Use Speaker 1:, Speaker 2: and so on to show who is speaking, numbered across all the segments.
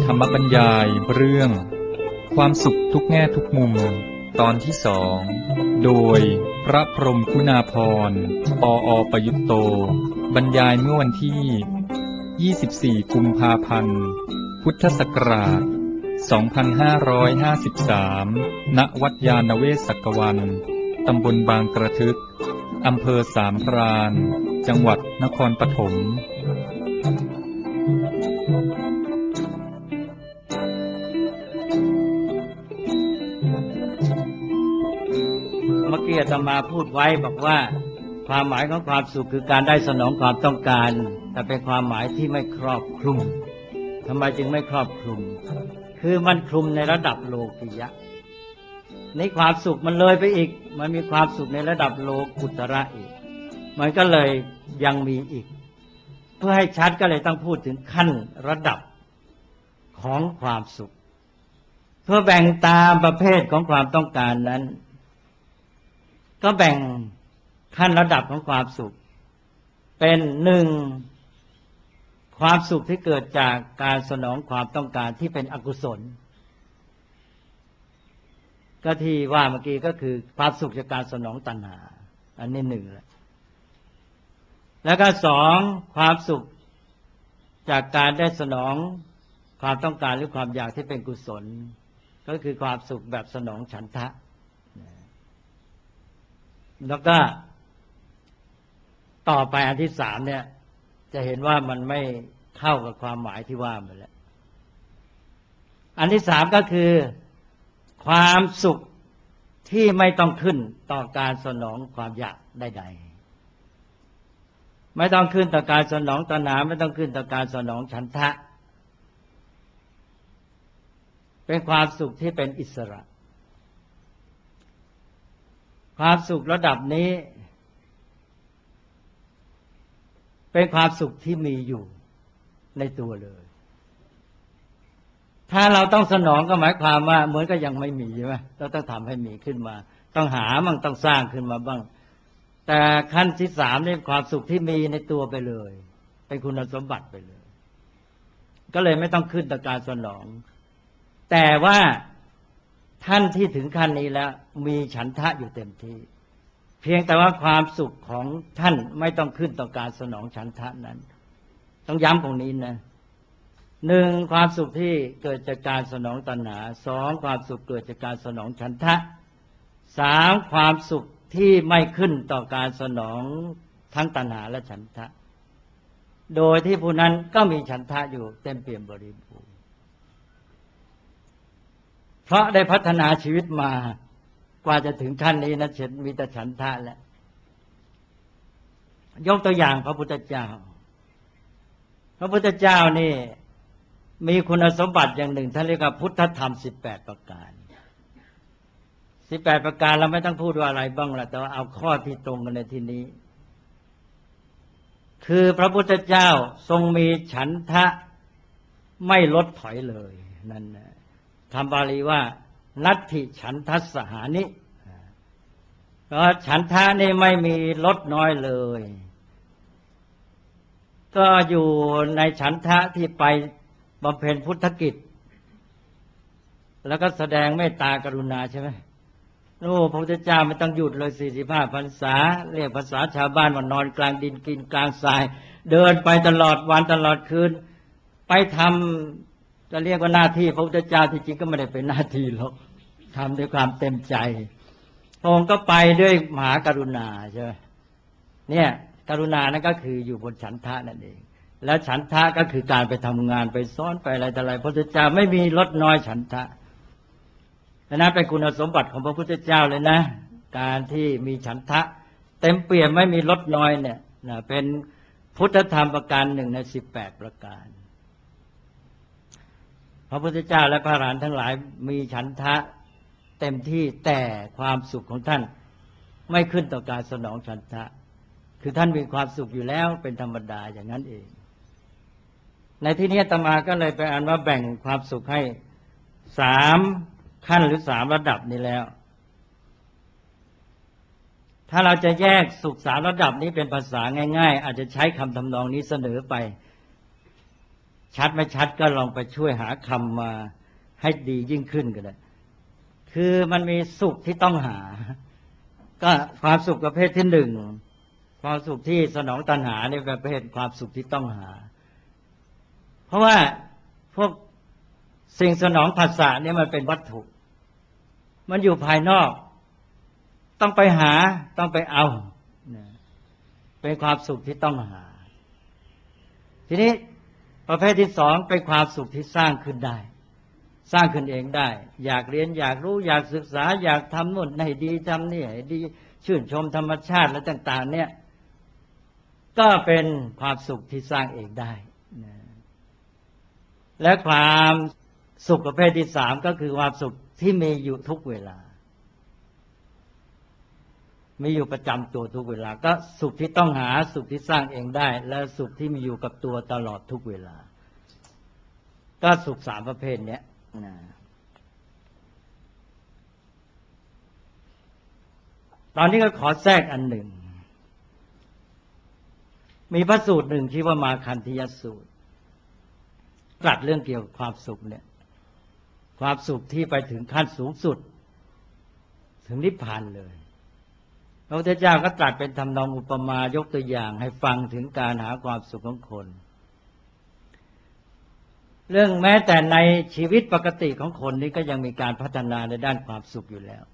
Speaker 1: ธรรมบรรยายเรื่องความสุขทุกแง่ทุกมุมตอนที่สองโดยพระพรหมคุณาภรณ์ปอประยุตโตบรรยายเมื่อวันที่24กุมภาพันธ์พุทธศักราช2553ณวัดยานเวศกวันตำบลบางกระทึกอำเภอสามพรานจังหวัดนครปฐม
Speaker 2: เมื่อกี้อาตมาพูดไว้บอกว่าความหมายของความสุขคือการได้สนองความต้องการแต่เป็นความหมายที่ไม่ครอบคลุมทำไมจึงไม่ครอบคลุมคือมันคลุมในระดับโลกิยะในความสุขมันเลยไปอีกมันมีความสุขในระดับโลกุตระอีกมันก็เลยยังมีอีกเพื่อให้ชัดก็เลยต้องพูดถึงขั้นระดับของความสุขเพื่อแบ่งตามประเภทของความต้องการนั้นก็แบ่งขั้นระดับของความสุขเป็นหนึ่งความสุขที่เกิดจากการสนองความต้องการที่เป็นอกุศลก็ที่ว่าเมื่อกี้ก็คือความสุขจากการสนองตัณหาอันนี้หนึ่งแล้วก็สองความสุขจากการได้สนองความต้องการหรือความอยากที่เป็นกุศลก็คือความสุขแบบสนองฉันทะแล้วก็ต่อไปอันที่สามเนี่ยจะเห็นว่ามันไม่เข้ากับความหมายที่ว่ามาแล้วอันที่สามก็คือความสุขที่ไม่ต้องขึ้นต่อการสนองความอยากใดๆไม่ต้องขึ้นต่อการสนองตัณหาไม่ต้องขึ้นต่อการสนองฉันทะเป็นความสุขที่เป็นอิสระความสุขระดับนี้เป็นความสุขที่มีอยู่ในตัวเลยถ้าเราต้องสนองก็หมายความว่าเหมือนก็ยังไม่มีใช่ไหมเราต้องทำให้มีขึ้นมาต้องหามั่งต้องสร้างขึ้นมาบ้างแต่ขั้นที่สามนี่ความสุขที่มีในตัวไปเลยเป็นคุณสมบัติไปเลยก็เลยไม่ต้องขึ้นต่อการสนองแต่ว่าท่านที่ถึงขั้นนี้แล้วมีฉันทะอยู่เต็มที่เพียงแต่ว่าความสุขของท่านไม่ต้องขึ้นต่อการสนองฉันทะนั้นต้องย้ำตรงนี้นะหนึ่งความสุขที่เกิดจากการสนองตัณหาสองความสุขเกิดจากการสนองฉันทะสามความสุขที่ไม่ขึ้นต่อการสนองทั้งตัณหาและฉันทะโดยที่ผู้นั้นก็มีฉันทะอยู่เต็มเปี่ยมบริบูรณ์เพราะได้พัฒนาชีวิตมากว่าจะถึงขั้นนี้นะเฉดมีแต่ฉันทะแล้วยกตัวอย่างพระพุทธเจ้าพระพุทธเจ้านี่มีคุณสมบัติอย่างหนึ่งท่านเรียกว่าพุทธธรรม18ประการ18ประการเราไม่ต้องพูดว่าอะไรบ้างล่ะแต่ว่าเอาข้อที่ตรงกันในที่นี้คือพระพุทธเจ้าทรงมีฉันทะไม่ลดถอยเลยนั่นนะคำบาลีว่านัตถิฉันทัสสหานิเพราะฉันทะนี่ไม่มีลดน้อยเลยก็อยู่ในฉันทะที่ไปบำเพ็ญพุทธกิจแล้วก็แสดงเมตตากรุณาใช่ไหมโอ้พระพุทธเจ้าไม่ต้องหยุดเลย45พรรษาเรียกภาษาชาวบ้านว่านอนกลางดินกินกลางทรายเดินไปตลอดวันตลอดคืนไปทำจะเรียกว่าหน้าที่พระพุทธเจ้าที่จริงก็ไม่ได้เป็นหน้าที่หรอกทำด้วยความเต็มใจพระองค์ก็ไปด้วยมหากรุณาใช่ไหมเนี่ยกรุณานั่นก็คืออยู่บนฉันทะนั่นเองแล้วฉันทะก็คือการไปทำงานไปสอนไปอะไรต่ออะไรพระพุทธเจ้าไม่มีลดน้อยฉันทะดังนั้นเป็นคุณสมบัติของพระพุทธเจ้าเลยนะการที่มีฉันทะเต็มเปี่ยมไม่มีลดน้อยเนี่ยเป็นพุทธธรรมประการหนึ่งใน18ประการพระพุทธเจ้าและพระอรหันต์ทั้งหลายมีฉันทะเต็มที่แต่ความสุขของท่านไม่ขึ้นต่อการสนองฉันทะคือท่านมีความสุขอยู่แล้วเป็นธรรมดาอย่างนั้นเองในที่นี้อาตมาก็เลยไปอ่านว่าแบ่งความสุขให้3ขั้นหรือ3ระดับนี้แล้วถ้าเราจะแยกสุข3ระดับนี้เป็นภาษาง่ายๆอาจจะใช้คำทำนองนี้เสนอไปชัดไม่ชัดก็ลองไปช่วยหาคำมาให้ดียิ่งขึ้นก็ได้คือมันมีสุขที่ต้องหาก็ความสุขประเภทที่หนึ่งความสุขที่สนองตัณหาในประเภทความสุขที่ต้องหาเพราะว่าพวกสิ่งสนองผัสสะเนี่ยมันเป็นวัตถุมันอยู่ภายนอกต้องไปหาต้องไปเอาเป็นความสุขที่ต้องหาทีนี้ประเภทที่สองเป็นความสุขที่สร้างขึ้นได้สร้างขึ้นเองได้อยากเรียนอยากรู้อยากศึกษาอยากทำนู่นให้ดีทำนี่ให้ดีชื่นชมธรรมชาติและต่างๆเนี่ยก็เป็นความสุขที่สร้างเองได้และความสุขประเภทที่สามก็คือความสุขที่มีอยู่ทุกเวลามีอยู่ประจำตัวทุกเวลาก็สุขที่ต้องหาสุขที่สร้างเองได้และสุขที่มีอยู่กับตัวตลอดทุกเวลาก็สุขสามประเภทนี้ตอนนี้ก็ขอแทรกอันหนึ่งมีพระสูตรหนึ่งที่ว่ามาคันธยสูตรตรัสเรื่องเกี่ยวกับความสุขเนี่ยความสุขที่ไปถึงขั้นสูงสุดถึงนิพพานเลยพระพุทธเจ้าก็ตรัสเป็นทำนองอุปมายกตัวอย่างให้ฟังถึงการหาความสุขของคนเรื่องแม้แต่ในชีวิตปกติของคนนี้ก็ยังมีการพัฒนาในด้านความสุขอยู่แล้ว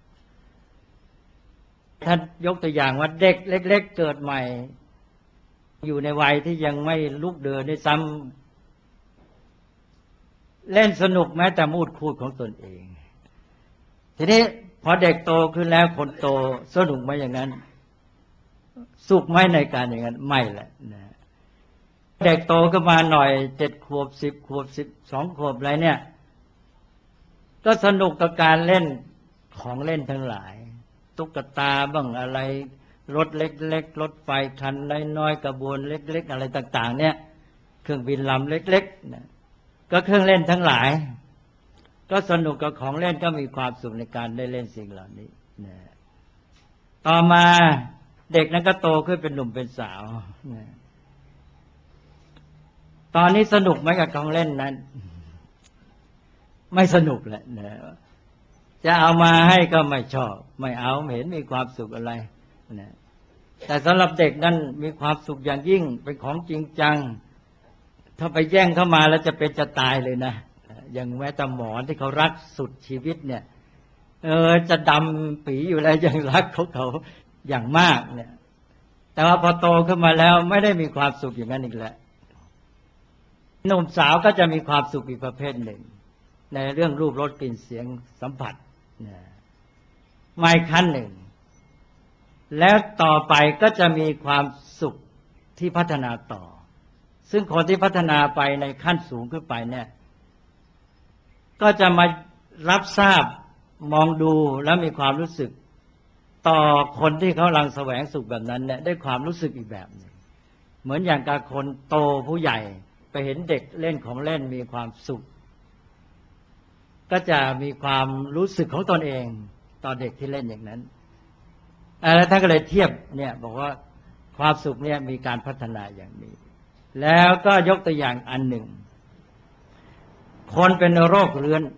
Speaker 2: ท่านยกตัวอย่างว่าเด็กเล็กๆเกิดใหม่อยู่ในวัยที่ยังไม่ลุกเดินได้ซ้ำเล่นสนุกแม้แต่มูดคูดของตนเองทีนี้พอเด็กโตขึ้นแล้วคนโตสนุกไหมอย่างนั้นสุขไหมในการอย่างนั้นไม่แหละนะเด็กโตก็มาหน่อย7 ขวบ10 ขวบ12 ขวบอะไรเนี่ยก็สนุกกับการเล่นของเล่นทั้งหลายตุ๊กตาบ้างอะไรรถเล็กๆรถไฟคันน้อยๆกระบวนเล็กๆอะไรต่างๆเนี่ยเครื่องบินลำเล็กๆนะก็เครื่องเล่นทั้งหลายก็สนุกกับของเล่นก็มีความสุขในการได้เล่นสิ่งเหล่านี้นะต่อมาเด็กนั้นก็โตขึ้นเป็นหนุ่มเป็นสาวนะตอนนี้สนุกไหมกับของเล่นนั้นไม่สนุกแหละนะจะเอามาให้ก็ไม่ชอบไม่เอาไม่เห็นมีความสุขอะไรนะแต่สำหรับเด็กนั้นมีความสุขอย่างยิ่งเป็นของจริงจังถ้าไปแย่งเข้ามาแล้วจะเป็นจะตายเลยนะอย่างแม้แต่หมอนที่เขารักสุดชีวิตเนี่ยจะดำปีอยู่แล้วยังรักเขาอย่างมากเนี่ยแต่ว่าพอโตขึ้นมาแล้วไม่ได้มีความสุขอย่างนั้นอีกแล้วหนุ่มสาวก็จะมีความสุขอีกประเภทหนึ่งในเรื่องรูปรสกลิ่นเสียงสัมผัสไม่ขั้นหนึ่งแล้วต่อไปก็จะมีความสุขที่พัฒนาต่อซึ่งคนที่พัฒนาไปในขั้นสูงขึ้นไปเนี่ยก็จะมารับทราบมองดูแล้วมีความรู้สึกต่อคนที่เขากำลังแสวงสุขแบบนั้นเนี่ยได้ความรู้สึกอีกแบบนึงเหมือนอย่างกับคนโตผู้ใหญ่ไปเห็นเด็กเล่นของเล่นมีความสุขก็จะมีความรู้สึกของตนเองต่อเด็กที่เล่นอย่างนั้นแล้วท่านก็เลยเทียบเนี่ยบอกว่าความสุขเนี่ยมีการพัฒนาอย่างนี้แล้วก็ยกตัวอย่างอันหนึ่งคนเป็นโรคเรื้อน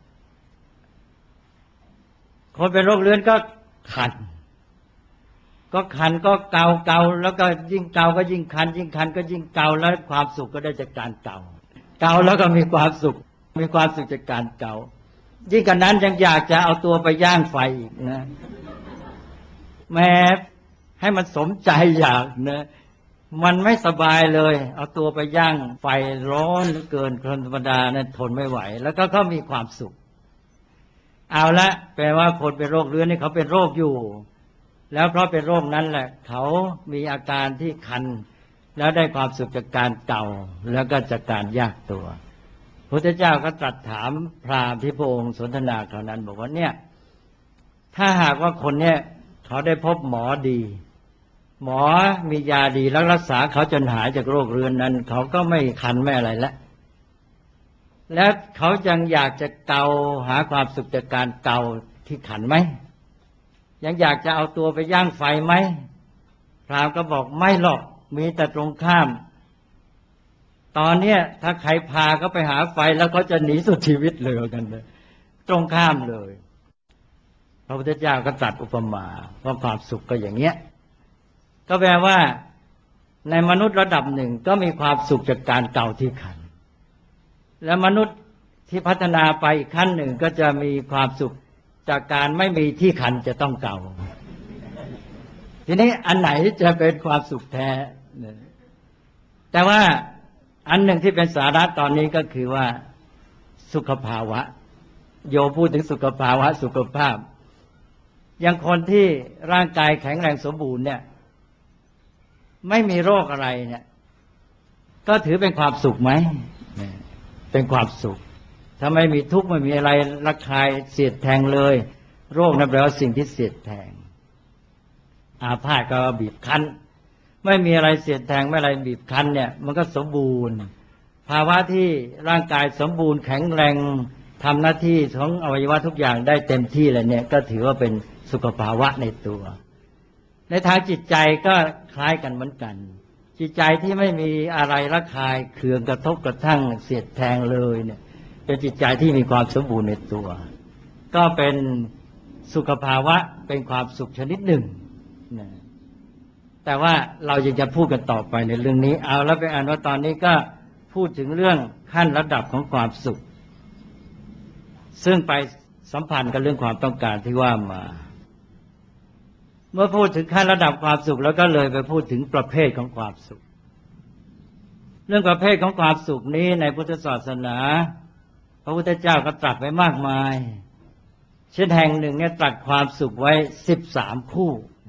Speaker 2: คนเป็นโรคเรื้อนก็คันก็เกาแล้วก็ยิ่งเกาก็ยิ่งคันยิ่งคันก็ยิ่งเกาแล้วความสุขก็ได้จากการเกาแล้วก็มีความสุขจากการเกายิ่งกันนั้นยังอยากจะเอาตัวไปย่างไฟอีกนะแม้ให้มันสมใจอยากนะมันไม่สบายเลยเอาตัวไปย่างไฟร้อนเกินคนธรรมดานั้นทนไม่ไหวแล้วก็เขามีความสุขเอาละแปลว่าคนเป็นโรคเรื้อนนี่เขาเป็นโรคอยู่แล้วเพราะเป็นโรคนั้นแหละเขามีอาการที่คันแล้วได้ความสุขจากการเก่าแล้วก็จากการยากตัวพระพุทธเจ้าก็ตรัสถามพราหมณ์ที่พระองค์สนทนาคราวนั้นบอกว่าเนี่ยถ้าหากว่าคนเนี่ยเขาได้พบหมอดีหมอมียาดีแล้วรักษาเขาจนหายจากโรคเรื้อนนั้นเขาก็ไม่คันไม่อะไรแล้วเขายังอยากจะเกาหาความสุขจากการเกาที่ขันไหมยังอยากจะเอาตัวไปย่างไฟไหมพราหมณ์ก็บอกไม่หรอกมีแต่ตรงข้ามตอนเนี้ยถ้าใครพาเขาไปหาไฟแล้วเขาจะหนีสุดชีวิตเลยกันเลยตรงข้ามเลยพระพุทธเจ้าก็ตรัสอุปมาว่าความสุขก็อย่างเงี้ยก็แปลว่าในมนุษย์ระดับหนึ่งก็มีความสุขจากการเกาที่คันและมนุษย์ที่พัฒนาไปอีกขั้นหนึ่งก็จะมีความสุขจากการไม่มีที่คันจะต้องเกาทีนี้อันไหนจะเป็นความสุขแท้แต่ว่าอันหนึ่งที่เป็นสาระตอนนี้ก็คือว่าสุขภาวะโยพูดถึงสุขภาวะสุขภาพอย่างคนที่ร่างกายแข็งแรงสมบูรณ์เนี่ยไม่มีโรคอะไรเนี่ยก็ถือเป็นความสุขไหมเป็นความสุขถ้าไม่มีทุกข์ไม่มีอะไรระคายเสียดแทงเลยโรคนั่นแปลว่าสิ่งที่เสียดแทงอาพาธก็บีบคั้นไม่มีอะไรเสียดแทงไม่อะไรบีบคั้นเนี่ยมันก็สมบูรณ์ภาวะที่ร่างกายสมบูรณ์แข็งแรงทำหน้าที่ของอวัยวะทุกอย่างได้เต็มที่เลยเนี่ยก็ถือว่าเป็นสุขภาวะในตัวในทางจิตใจก็คล้ายกันเหมือนกันจิตใจที่ไม่มีอะไรระคายเคืองกระทบกระทั่งเสียดแทงเลยเนี่ยเป็นจิตใจที่มีความสมบูรณ์ในตัวก็เป็นสุขภาวะเป็นความสุขชนิดหนึ่งนะแต่ว่าเรายังจะพูดกันต่อไปในเรื่องนี้เอาแล้วไปอ่านว่าตอนนี้ก็พูดถึงเรื่องขั้นระดับของความสุขซึ่งไปสัมพันธ์กับเรื่องความต้องการที่ว่ามาเมื่อพูดถึงขั้นระดับความสุขแล้วก็เลยไปพูดถึงประเภทของความสุขเรื่องประเภทของความสุขนี้ในพุทธศาสนาพระพุทธเจ้าก็ตรัสไว้มากมายเช่นแห่งหนึ่งเนี่ยตรัสความสุขไว้13คู่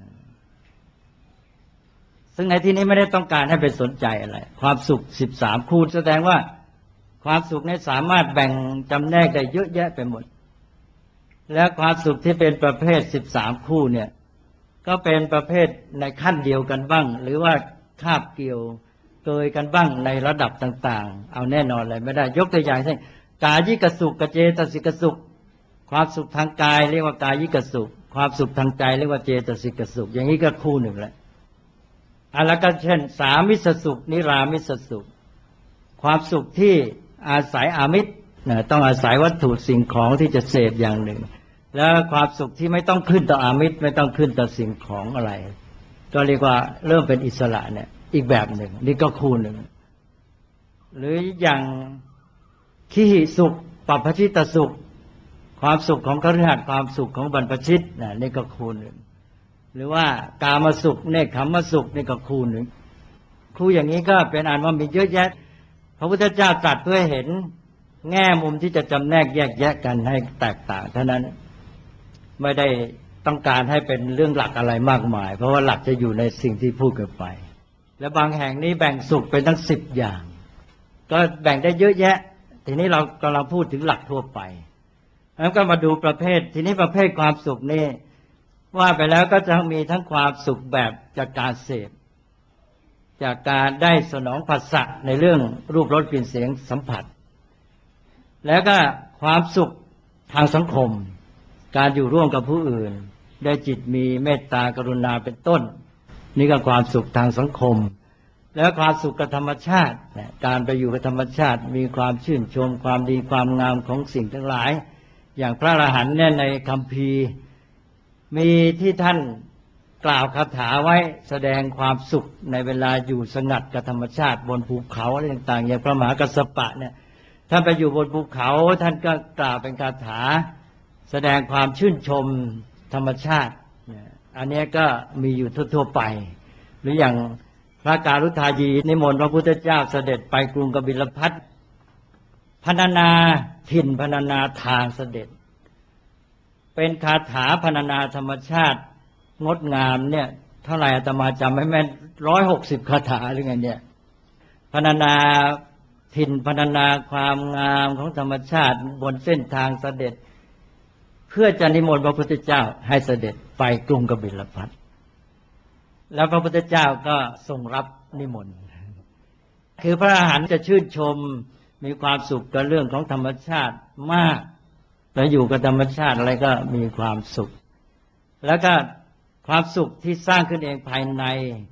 Speaker 2: ซึ่งในที่นี้ไม่ได้ต้องการให้ไปสนใจอะไรความสุข13คู่แสดงว่าความสุขนี้สามารถแบ่งจำแนกได้เยอะแยะไปหมดแล้วความสุขที่เป็นประเภท13คู่เนี่ยก็เป็นประเภทในขั้นเดียวกันบ้างหรือว่าคาบเกี่ยวเกยกันบ้างในระดับต่างๆเอาแน่นอนเลยไม่ได้ยกตัวอย่างเช่นกายิกสุขกับเจตสิกสุขความสุขทางกายเรียกว่ากายิกสุขความสุขทางใจเรียกว่าเจตสิกสุขอย่างนี้ก็คู่หนึ่งแล้วแล้วก็เช่นสามิสสุขนิรามิสสุขความสุขที่อาศัยอามิตรต้องอาศัยวัตถุสิ่งของที่จะเสพอย่างหนึ่งแล้วความสุขที่ไม่ต้องขึ้นต่ออามิตรไม่ต้องขึ้นต่อสิ่งของอะไรก็เรียกว่าเริ่มเป็นอิสระเนี่ยอีกแบบหนึ่งนี่ก็คู่หนึ่งหรืออย่างขีหิสุขปัปพชิตสุขความสุขของคฤหัสถ์ความสุขของบรรพชิตนี่ก็คู่หนึ่งหรือว่ากามสุขเนคขมสุขนี่ก็คู่หนึ่งคู่อย่างนี้ก็เป็นอันว่ามีเยอะแยะพระพุทธเจ้าตรัสเพื่อเห็นแง่มุมที่จะจำแนกแยกแยะกันให้แตกต่างเท่านั้นไม่ได้ต้องการให้เป็นเรื่องหลักอะไรมากมายเพราะว่าหลักจะอยู่ในสิ่งที่พูดกันไปและบางแห่งนี้แบ่งสุขเป็นทั้ง10อย่างก็แบ่งได้เยอะแยะทีนี้เรากำลังพูดถึงหลักทั่วไปแล้วก็มาดูประเภททีนี้ประเภทความสุขนี่ว่าไปแล้วก็จะมีทั้งความสุขแบบจากการเสพจากการได้สนองผัสสะในเรื่องรูปรสกลิ่นเสียงสัมผัสแล้วก็ความสุขทางสังคมการอยู่ร่วมกับผู้อื่นได้จิตมีเมตตากรุณาเป็นต้นนี่ก็ความสุขทางสังคมแล้วความสุขกับธรรมชาติการไปอยู่กับธรรมชาติมีความชื่นชมความดีความงามของสิ่งทั้งหลายอย่างพระอรหันต์เนี่ยในคัมภีร์มีที่ท่านกล่าวคาถาไว้แสดงความสุขในเวลาอยู่สงัดกับธรรมชาติบนภูเขาอะไรต่างๆอย่างพระมหากัสสปะเนี่ยท่านไปอยู่บนภูเขาท่านก็กล่าวเป็นคาถาแสดงความชื่นชมธรรมชาติอันนี้ก็มีอยู่ทั่วๆไปหรืออย่างพระการุทายีนิมนต์พระพุทธเจ้าเสด็จไปกรุงกบิลพัสดุพรรณนาถิ่นพรรณนาทางเสด็จเป็นคาถาพรรณนาธรรมชาติงดงามเนี่ยเท่าไหร่อาตมาจำไม่แม่น160คาถาหรือไงเนี่ยพรรณนาถิ่นพรรณนาความงามของธรรมชาติบนเส้นทางเสด็จเพื่อจะนิมนต์พระพุทธเจ้าให้เสด็จไปกรุงกบิลพัสดุแล้วพระพุทธเจ้าก็ทรงรับนิมนต์คือพระอรหันต์จะชื่นชมมีความสุขกับเรื่องของธรรมชาติมากแล้วอยู่กับธรรมชาติอะไรก็มีความสุขแล้วก็ความสุขที่สร้างขึ้นเองภายใน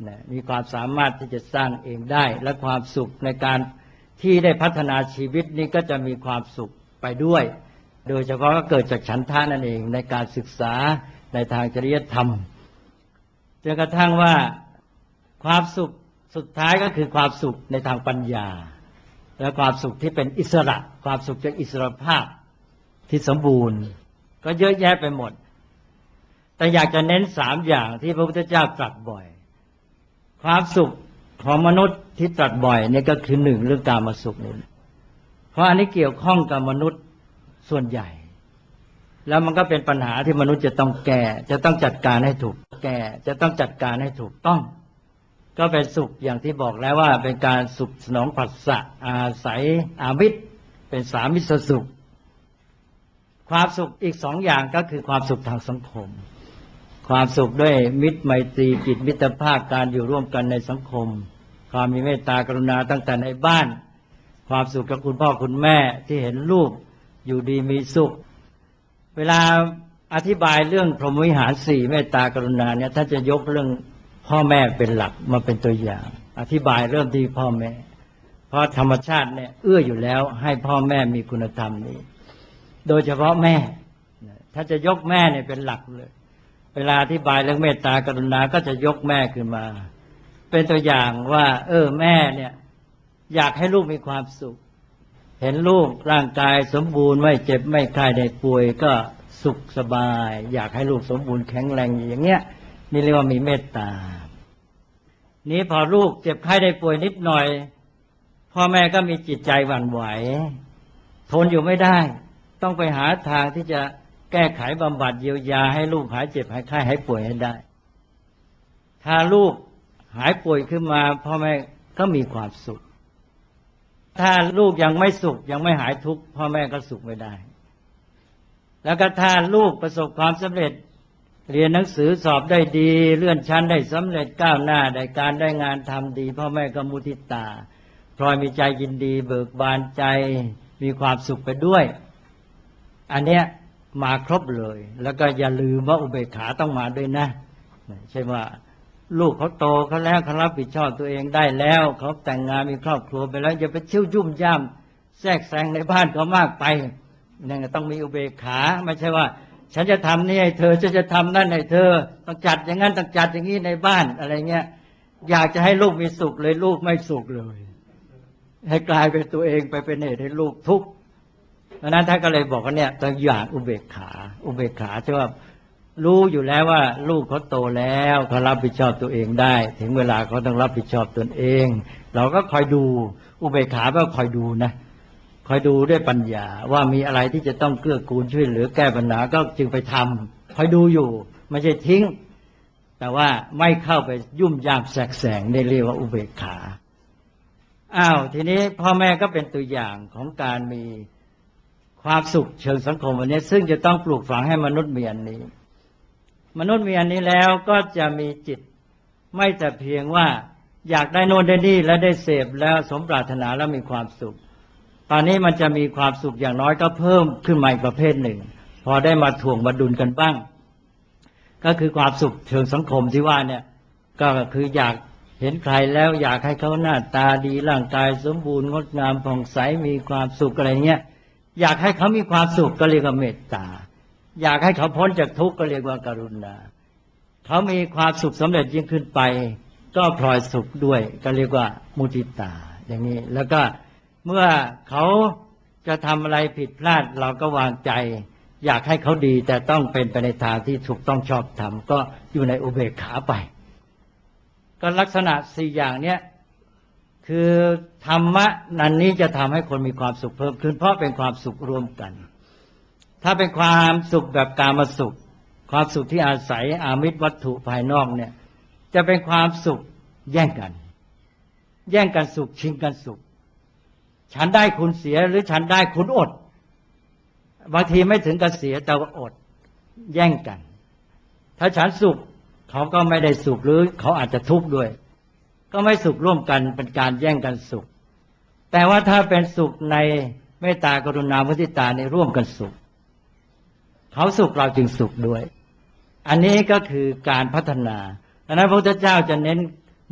Speaker 2: นะมีความสามารถที่จะสร้างเองได้และความสุขในการที่ได้พัฒนาชีวิตนี้ก็จะมีความสุขไปด้วยโดยเฉพาะก็เกิดจากฉันทะนั่นเองในการศึกษาในทางจริยธรรมจนกระทั่งว่าความสุขสุดท้ายก็คือความสุขในทางปัญญาและความสุขที่เป็นอิสระความสุขจากอิสรภาพที่สมบูรณ์ก็เยอะแยะไปหมดแต่อยากจะเน้น3อย่างที่พระพุทธเจ้าตรัสบ่อยความสุขของมนุษย์ที่ตรัสบ่อยนี่ก็คือ1เรื่องกามสุขนี่เพราะอันนี้เกี่ยวข้องกับมนุษย์ส่วนใหญ่แล้วมันก็เป็นปัญหาที่มนุษย์จะต้องแก้จะต้องจัดการให้ถูกจะต้องจัดการให้ถูกต้องก็เป็นสุขอย่างที่บอกแล้วว่าเป็นการสุขสนองผัสสะอาศัยอามิตรเป็นสามิสสุขความสุขอีก2อย่างก็คือความสุขทางสังคมความสุขด้วยมิตรไมตรีจิตมิตรภาพการอยู่ร่วมกันในสังคมความมีเมตตากรุณาตั้งแต่ในบ้านความสุขกับคุณพ่อคุณแม่ที่เห็นลูกอยู่ดีมีสุขเวลาอธิบายเรื่องพรหมวิหาร4เมตตากรุณาเนี่ยท่านจะยกเรื่องพ่อแม่เป็นหลักมาเป็นตัวอย่างอธิบายเริ่มที่พ่อแม่เพราะธรรมชาติเนี่ยเอื้ออยู่แล้วให้พ่อแม่มีคุณธรรมนี้โดยเฉพาะแม่ถ้าจะยกแม่เนี่ยเป็นหลักเลยเวลาอธิบายเรื่องเมตตากรุณาก็จะยกแม่ขึ้นมาเป็นตัวอย่างว่าแม่เนี่ยอยากให้ลูกมีความสุขเห็นลูกร่างกายสมบูรณ์ไม่เจ็บไม่ไข้ได้ป่วยก็สุขสบายอยากให้ลูกสมบูรณ์แข็งแรงอย่างเงี้ยนี่เรียกว่ามีเมตตานี้พอลูกเจ็บไข้ได้ป่วยนิดหน่อยพ่อแม่ก็มีจิตใจหวั่นไหวทนอยู่ไม่ได้ต้องไปหาทางที่จะแก้ไขบำบัดเยียวยาให้ลูกหายเจ็บหายไข้หายป่วยให้ได้ถ้าลูกหายป่วยขึ้นมาพ่อแม่ก็มีความสุขถ้าลูกยังไม่สุขยังไม่หายทุกข์พ่อแม่ก็สุขไม่ได้แล้วก็ถ้าลูกประสบความสำเร็จเรียนหนังสือสอบได้ดีเลื่อนชั้นได้สำเร็จก้าวหน้าได้การได้งานทำดีพ่อแม่ก็มุทิตาพลอยมีใจยินดีเบิกบานใจมีความสุขไปด้วยอันเนี้ยมาครบเลยแล้วก็อย่าลืมว่าอุเบกขาต้องมาด้วยนะใช่ว่าลูกเขาโตเขาแล้วเขารับผิดชอบตัวเองได้แล้วเขาแต่งงานมีครอบครัวไปแล้วอย่าไปเชี่ยวยุ่มย่ามแทรกแซงในบ้านเขามากไปนั่นก็ต้องมีอุเบกขาไม่ใช่ว่าฉันจะทำนี่ให้เธอฉันจะทำนั่นให้เธอต้องจัดอย่างนั้นต้องจัดอย่างนี้ในบ้านอะไรเงี้ยอยากจะให้ลูกมีสุขเลยลูกไม่สุขเลยให้กลายเป็นตัวเองไปเป็นเหตุให้ลูกทุกข์เพราะนั้นท่านก็เลยบอกว่าเนี่ยตัวอย่างอุเบกขาที่ว่ารู้อยู่แล้วว่าลูกเขาโตแล้วเขารับผิดชอบตัวเองได้ถึงเวลาเขาต้องรับผิดชอบตนเองเราก็คอยดูอุเบกขาก็คอยดูนะคอยดูด้วยปัญญาว่ามีอะไรที่จะต้องเกื้อกูลช่วยเหลือแก้ปัญหาก็จึงไปทำคอยดูอยู่ไม่ใช่ทิ้งแต่ว่าไม่เข้าไปยุ่มย่ามแทรกแซงได้เรียกว่าอุเบกขาทีนี้พ่อแม่ก็เป็นตัวอย่างของการมีความสุขเชิงสังคมวันนี้ซึ่งจะต้องปลูกฝังให้มนุษย์มีอันนี้มนุษย์มีอันนี้แล้วก็จะมีจิตไม่แต่เพียงว่าอยากได้โน่นได้นี่และได้เสพแล้วสมปรารถนาแล้วมีความสุขตอนนี้มันจะมีความสุขอย่างน้อยก็เพิ่มขึ้นมาอีกประเภทหนึ่งพอได้มาถ่วงมาดุลกันบ้างก็คือความสุขเชิงสังคมที่ว่าเนี่ยก็คืออยากเห็นใครแล้วอยากให้เขาหน้าตาดีร่างกายสมบูรณ์งดงามผ่องใสมีความสุขอะไรเงี้ยอยากให้เขามีความสุขก็เรียกว่าเมตตาอยากให้เขาพ้นจากทุกข์ก็เรียกว่ากรุณาเขามีความสุขสำเร็จยิ่งขึ้นไปก็พลอยสุขด้วยก็เรียกว่ามุทิตาอย่างนี้แล้วก็เมื่อเขาจะทำอะไรผิดพลาดเราก็วางใจอยากให้เขาดีแต่ต้องเป็นไปในทางที่ถูกต้องชอบธรรมก็อยู่ในอุเบกขาไปก็ลักษณะ4อย่างเนี้ยคือธรรมะนั้นนี้จะทำให้คนมีความสุขเพิ่มขึ้นเพราะเป็นความสุขร่วมกันถ้าเป็นความสุขแบบกามสุขความสุขที่อาศัยอามิตรวัตถุภายนอกเนี่ยจะเป็นความสุขแย่งกันสุขชิงกันสุขฉันได้คุณเสียหรือฉันได้คุณอดบางทีไม่ถึงกับเสียแต่ว่าอดแย่งกันถ้าฉันสุขเขาก็ไม่ได้สุขหรือเขาอาจจะทุกข์ด้วยก็ไม่สุขร่วมกันเป็นการแย่งกันสุขแต่ว่าถ้าเป็นสุขในเมตตากรุณามุทิตาในร่วมกันสุขเขาสุขเราจึงสุขด้วยอันนี้ก็คือการพัฒนาดังนั้นพระพุทธเจ้าจะเน้น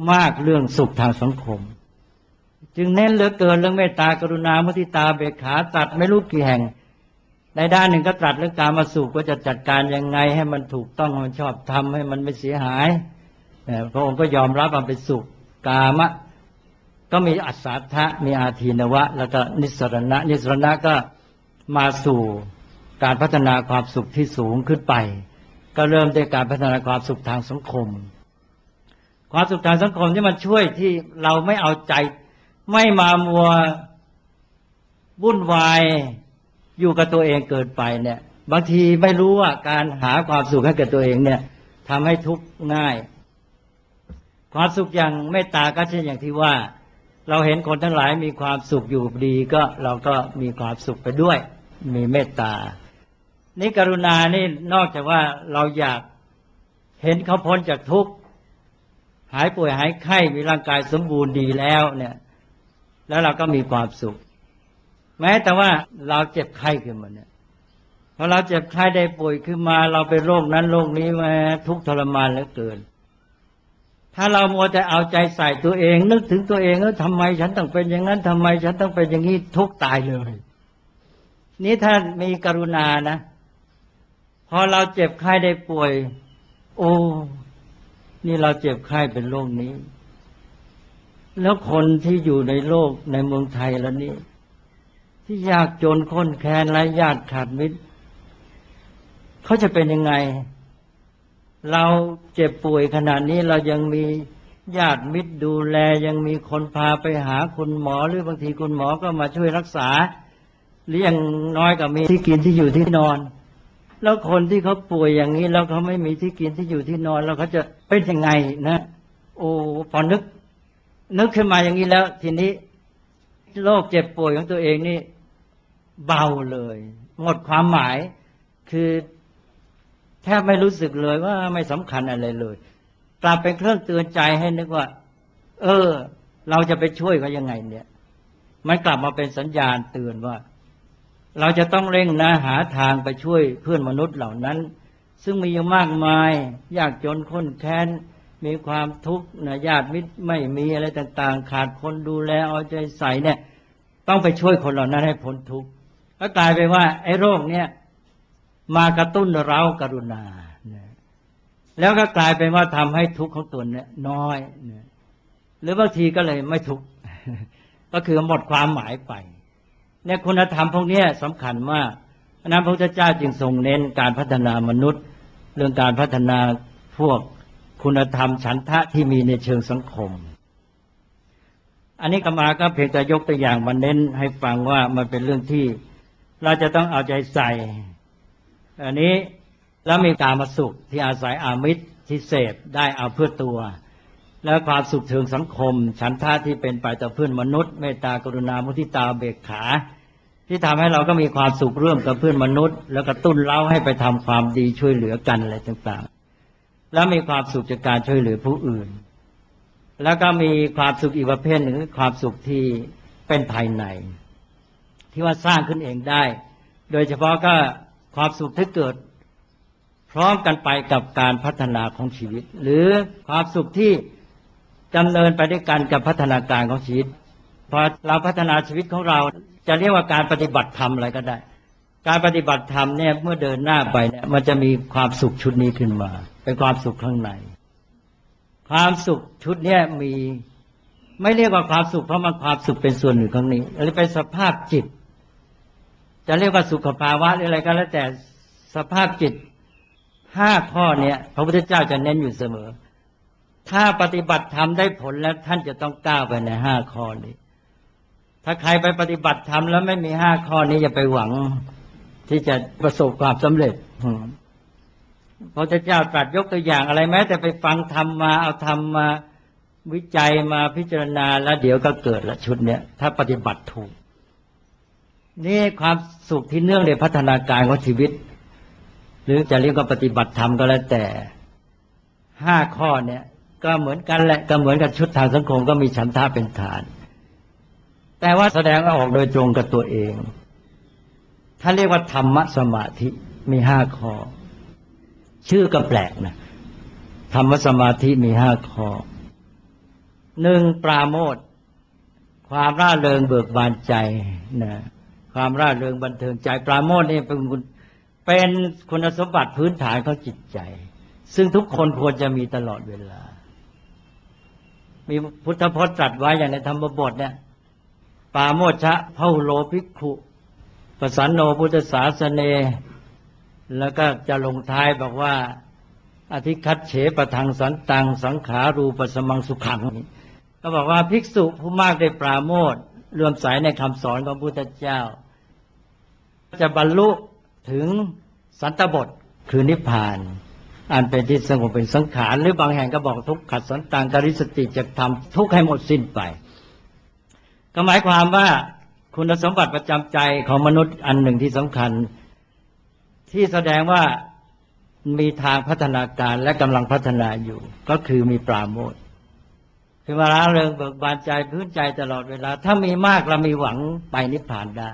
Speaker 2: มากเรื่องสุขทางสังคมจึงเน้นเหลือเกินเรื่องเมตตากรุณามุทิตาเบกขาตรัสไม่รู้กี่แห่งในด้านหนึ่งก็ตรัสเรื่องการมาสุขว่าจะจัดการยังไงให้มันถูกต้องให้มันชอบทำให้มันไม่เสียหายพระองค์ก็ยอมรับว่าเป็นสุขกามะก็มีอัศสาทะมีอาทีนวะแล้วก็นิสรณะนิสรณะก็มาสู่การพัฒนาความสุขที่สูงขึ้นไปก็เริ่มด้วยการพัฒนาความสุขทางสังคมความสุขทางสังคมที่มันช่วยที่เราไม่เอาใจไม่มามัววุ่นวายอยู่กับตัวเองเกินไปเนี่ยบางทีไม่รู้ว่าการหาความสุขให้กับตัวเองเนี่ยทำให้ทุกข์ง่ายความสุขอย่างเมตตาก็เช่นอย่างที่ว่าเราเห็นคนทั้งหลายมีความสุขอยู่ดีก็เราก็มีความสุขไปด้วยมีเมตตานี่กรุณานี่นอกจากว่าเราอยากเห็นเขาพ้นจากทุกข์หายป่วยหายไข้มีร่างกายสมบูรณ์ดีแล้วเนี่ยแล้วเราก็มีความสุขแม้แต่ว่าเราเจ็บไข้ขึ้นมาเนี่ยพอเราเจ็บไข้ได้ป่วยขึ้นมาเราเป็นโรคนั้นโรคนี้มาทุกข์ทรมานเหลือเกินถ้าเรามัวแต่เอาใจใส่ตัวเองนึกถึงตัวเองทำไมฉันต้องเป็นอย่างนั้นทำไมฉันต้องเป็นอย่างนี้ทุกข์ตายเลยนี่ถ้ามีกรุณานะพอเราเจ็บไข้ได้ป่วยโอ้นี่เราเจ็บไข้เป็นโรคนี้แล้วคนที่อยู่ในโลกในเมืองไทยแล้วนี้ที่ยากจนข้นแคลนไร้ญาติขาดมิตรเขาจะเป็นยังไงเราเจ็บป่วยขนาดนี้เรายังมีญาติมิตรดูแลยังมีคนพาไปหาคุณหมอหรือบางทีคุณหมอก็มาช่วยรักษาหรืออย่างน้อยก็มีที่กินที่อยู่ที่นอนแล้วคนที่เขาป่วยอย่างนี้แล้วเขาไม่มีที่กินที่อยู่ที่นอนแล้วเขาจะเป็นยังไงนะโอ้พอนึกขึ้นมาอย่างนี้แล้วทีนี้โรคเจ็บป่วยของตัวเองนี่เบาเลยหมดความหมายคือแทบไม่รู้สึกเลยว่าไม่สำคัญอะไรเลยกลับเป็นเครื่องเตือนใจให้นึกว่าเราจะไปช่วยเขายังไงเนี่ยมันกลับมาเป็นสัญญาณเตือนว่าเราจะต้องเร่งนะหาทางไปช่วยเพื่อนมนุษย์เหล่านั้นซึ่งมีอยู่มากมายยากจนข้นแค้นมีความทุกข์นะญาติมิตรไม่มีอะไรต่างๆขาดคนดูแลเอาใจใส่เนี่ยต้องไปช่วยคนเหล่านั้นให้พ้นทุกข์ก็กลายเป็นว่าไอ้โรคเนี่ยมากระตุ้นเรากรุณาแล้วก็กลายเป็นว่าทำให้ทุกข์ของตนเนี่ยน้อยหรือบางทีก็เลยไม่ทุกข์ก็คือหมดความหมายไปเนี่ยคุณธรรมพวกนี้สำคัญมากนั้นพระพุทธเจ้าจึงทรงเน้นการพัฒนามนุษย์เรื่องการพัฒนาพวกคุณธรรมฉันทะที่มีในเชิงสังคมอันนี้ก็มาก็เพียงแต่ยกตัวอย่างมาเน้นให้ฟังว่ามันเป็นเรื่องที่เราจะต้องเอาใจใส่อันนี้แล้วมีกามสุขที่อาศัยอามิตรที่เสพได้เอาเพื่อตัวแล้วความสุขเชิงสังคมฉันทะที่เป็นไปต่อเพื่อนมนุษย์เมตตากรุณามุทิตาเบกขาที่ทำให้เราก็มีความสุขร่วมกับเพื่อนมนุษย์แล้วกระตุ้นเราให้ไปทำความดีช่วยเหลือกันอะไรต่างๆแล้วมีความสุขจากการช่วยเหลือผู้อื่นแล้วก็มีความสุขอีกประเภทหนึ่งคือความสุขที่เป็นภายในที่ว่าสร้างขึ้นเองได้โดยเฉพาะก็ความสุขที่เกิดพร้อมกันไปกับการพัฒนาของชีวิตหรือความสุขที่ดำเนินไปด้วยกันกับพัฒนาการของชีวิตพอเราพัฒนาชีวิตของเราจะเรียกว่าการปฏิบัติธรรมอะไรก็ได้การปฏิบัติธรรมเนี่ยเมื่อเดินหน้าไปเนี่ยมันจะมีความสุขชุดนี้ขึ้นมาเป็นความสุขข้างในความสุขชุดนี้มีไม่เรียกว่าความสุขเพราะมันความสุขเป็นส่วนหนึ่งของนี้หรือเป็นสภาพจิตจะเรียกว่าสุขภาวะหรืออะไรก็แล้วแต่สภาพจิต5 ข้อเนี่ยพระพุทธเจ้าจะเน้นอยู่เสมอถ้าปฏิบัติธรรมได้ผลแล้วท่านจะต้องก้าวไปใน5 ข้อนี้ถ้าใครไปปฏิบัติธรรมแล้วไม่มี5 ข้อนี้อย่าไปหวังที่จะประสบความสำเร็จพระพุทธเจ้าตรัสยกตัวอย่างอะไรแม้แต่ไปฟังธรรมมาเอาธรรมมาวิจัยมาพิจารณาแล้วเดี๋ยวก็เกิดละชุดเนี้ยถ้าปฏิบัติถูกนี่ความสุขที่เนื่องในพัฒนาการของชีวิตหรือจะเรียกว่าปฏิบัติธรรมก็แล้วแต่5 ข้อเนี่ยก็เหมือนกันแหละก็เหมือนกับชุดทางสังคมก็มีฉันทะเป็นฐานแต่ว่าแสดงออกโดยตรงกับตัวเองท่านเรียกว่าธรรมสมาธิมี5 ข้อชื่อก็แปลกนะธรรมสมาธิมี5 ข้อหนึ่งปราโมทย์ความร่าเริงเบิกบานใจนะความร่าเริงบันเทิงใจปราโมทย์นี่เป็นคุณสมบัติพื้นฐานของจิตใจซึ่งทุกคนควรจะมีตลอดเวลามีพุทธพจน์ตรัสไว้อย่างในธรรมบทเนี่ยปราโมชชะพหุโลภิกขุปสันโนพุทธศาสเนแล้วก็จะลงท้ายบอกว่าอธิคัตเฉปทังสันตังสังขารูปสมังสุขังก็บอกว่าภิกษุผู้มากได้ปราโมทย์เลื่อมใสในคำสอนของพระพุทธเจ้าจะบรรลุถึงสันตบทคือนิพพานอันเป็นที่สงบเป็นสังขารหรือบางแห่งก็บอกทุกขัดสันตังกริสติจะทำทุกข์ให้หมดสิ้นไปก็หมายความว่าคุณสมบัติประจำใจของมนุษย์อันหนึ่งที่สำคัญที่แสดงว่ามีทางพัฒนาการและกำลังพัฒนาอยู่ก็คือมีปราโมทย์คือมาร่าเริงเบิกบานใจพื้นใจตลอดเวลาถ้ามีมากเรามีหวังไปนิพพานได้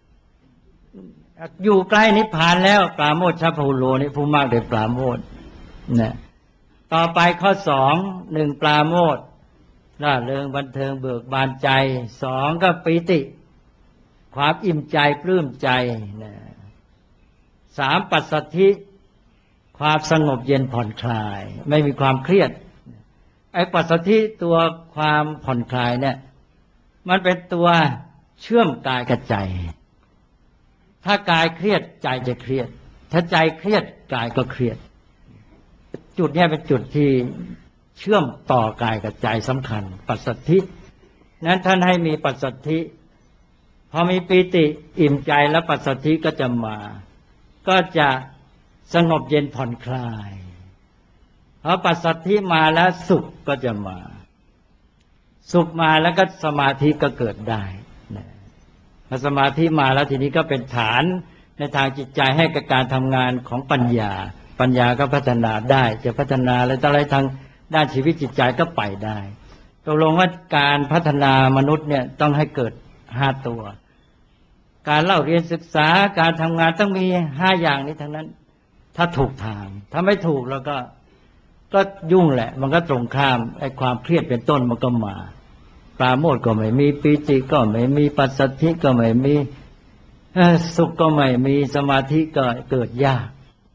Speaker 2: อยู่ใกล้นิพพานแล้วปราโมทย์ชพหุโลนี่ผู้มากได้ปราโมทย์นะต่อไปข้อสองหนึ่งปราโมทย์ร่าเริงบันเทิงเบิกบานใจสองก็ปิติความอิ่มใจปลื้มใจนะสามปัสสัทธิความสงบเย็นผ่อนคลายไม่มีความเครียดไอ้ปัสสัทธิตัวความผ่อนคลายเนี่ยมันเป็นตัวเชื่อมกายกับใจถ้ากายเครียดใจจะเครียดถ้าใจเครียดกายก็เครียดจุดนี้เป็นจุดที่เชื่อมต่อกายกับใจสำคัญปัสสัทธินั้นท่านให้มีปัสสัทธิพอมีปีติอิ่มใจแล้วปัสสัทธิก็จะมาก็จะสงบเย็นผ่อนคลายพอปัสสัทธิมาแล้วสุขก็จะมาสุขมาแล้วก็สมาธิก็เกิดได้พอสมาธิมาแล้วทีนี้ก็เป็นฐานในทางจิตใจให้กับการทำงานของปัญญาก็พัฒนาได้จะพัฒนาอะไรทางด้านชีวิตจิตใจก็ไปได้ตกลงว่าการพัฒนามนุษย์เนี่ยต้องให้เกิด5ตัวการเล่าเรียนศึกษาการทำงานต้องมี5อย่างนี้ทั้งนั้นถ้าถูกทางถ้าไม่ถูกแล้วก็ยุ่งแหละมันก็ตรงข้ามไอ้ความเครียดเป็นต้นมันก็มาปราโมทย์ก็ไม่มีปีติก็ไม่มีปัสสัทธิก็ไม่มีสุขก็ไม่มีสมาธิก็เกิดยาก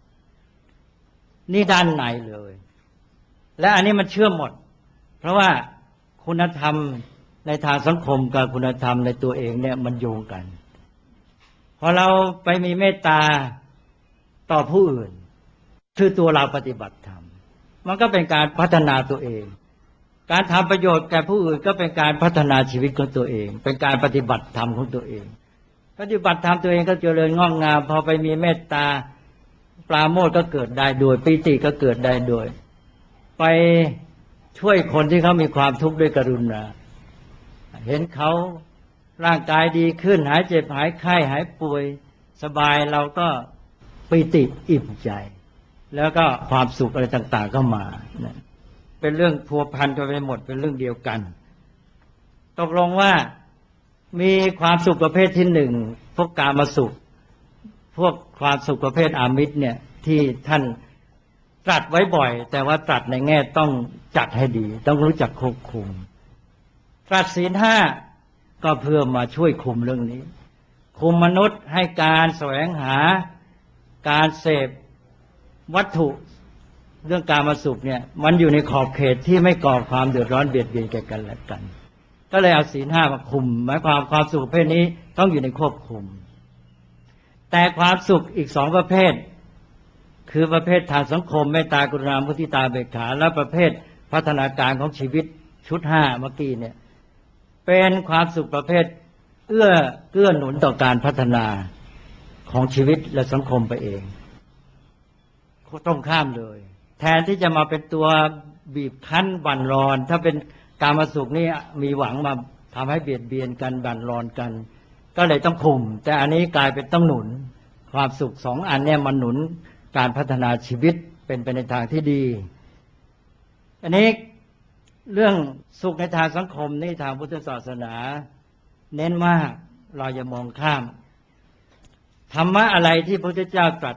Speaker 2: นี่ด้านในเลยและอันนี้มันเชื่อมหมดเพราะว่าคุณธรรมในทางสังคมกับคุณธรรมในตัวเองเนี่ยมันโยงกันพอเราไปมีเมตตาต่อผู้อื่นคือตัวเราปฏิบัติธรรมมันก็เป็นการพัฒนาตัวเองการทำประโยชน์แก่ผู้อื่นก็เป็นการพัฒนาชีวิตของตัวเองเป็นการปฏิบัติธรรมของตัวเองปฏิบัติธรรมตัวเองก็เจริญงอกงามพอไปมีเมตตาปราโมทย์ก็เกิดได้โดยปิติก็เกิดได้โดยไปช่วยคนที่เขามีความทุกข์ด้วยกรุณาเห็นเขาร่างกายดีขึ้นหายเจ็บหายไข้หายป่วยสบายเราก็ปิติอิ่มใจแล้วก็ความสุขอะไรต่างๆก็มาเป็นเรื่องพัวพันกันไปหมดเป็นเรื่องเดียวกันตกลงว่ามีความสุขประเภทที่หนึ่งพวกกามสุขพวกความสุขประเภทอามิตรเนี่ยที่ท่านตรัสไว้บ่อยแต่ว่าตรัสในแง่ต้องจัดให้ดีต้องรู้จักควบคุมตรัสศีล5ก็เพื่อมาช่วยคุมเรื่องนี้คุมมนุษย์ให้การแสวงหาการเสพวัตถุเรื่องการมาสุขเนี่ยมันอยู่ในขอบเขตที่ไม่ก่อความเดือดร้อนเบียดเบียนแก่กันและกันก็เลยเอาศีล5มาคุมหมายความสุขประเภทนี้ต้องอยู่ในควบคุมแต่ความสุขอีก2ประเภทคือประเภททางสังคมเมตตากรุณามุทิตาเบกขาและประเภทพัฒนาการของชีวิตชุด5เมื่อกี้เนี่ยเป็นความสุขประเภทเอื้อหนุนต่อการพัฒนาของชีวิตและสังคมไปเองตรงข้ามเลยแทนที่จะมาเป็นตัวบีบคั้นบั่นรอนถ้าเป็นกามสุขนี่มีหวังมาทำให้เบียดเบียนกันบั่นรอนกันก็เลยต้องคุมแต่อันนี้กลายเป็นต้องหนุนความสุข2อันเนี่ยมันหนุนการพัฒนาชีวิตเป็นไปในทางที่ดีอันนี้เรื่องสุขในทางสังคมนี่ทางพุทธศาสนาเน้นมากเราอย่ามองข้ามธรรมะอะไรที่พระพุทธเจ้าตรัส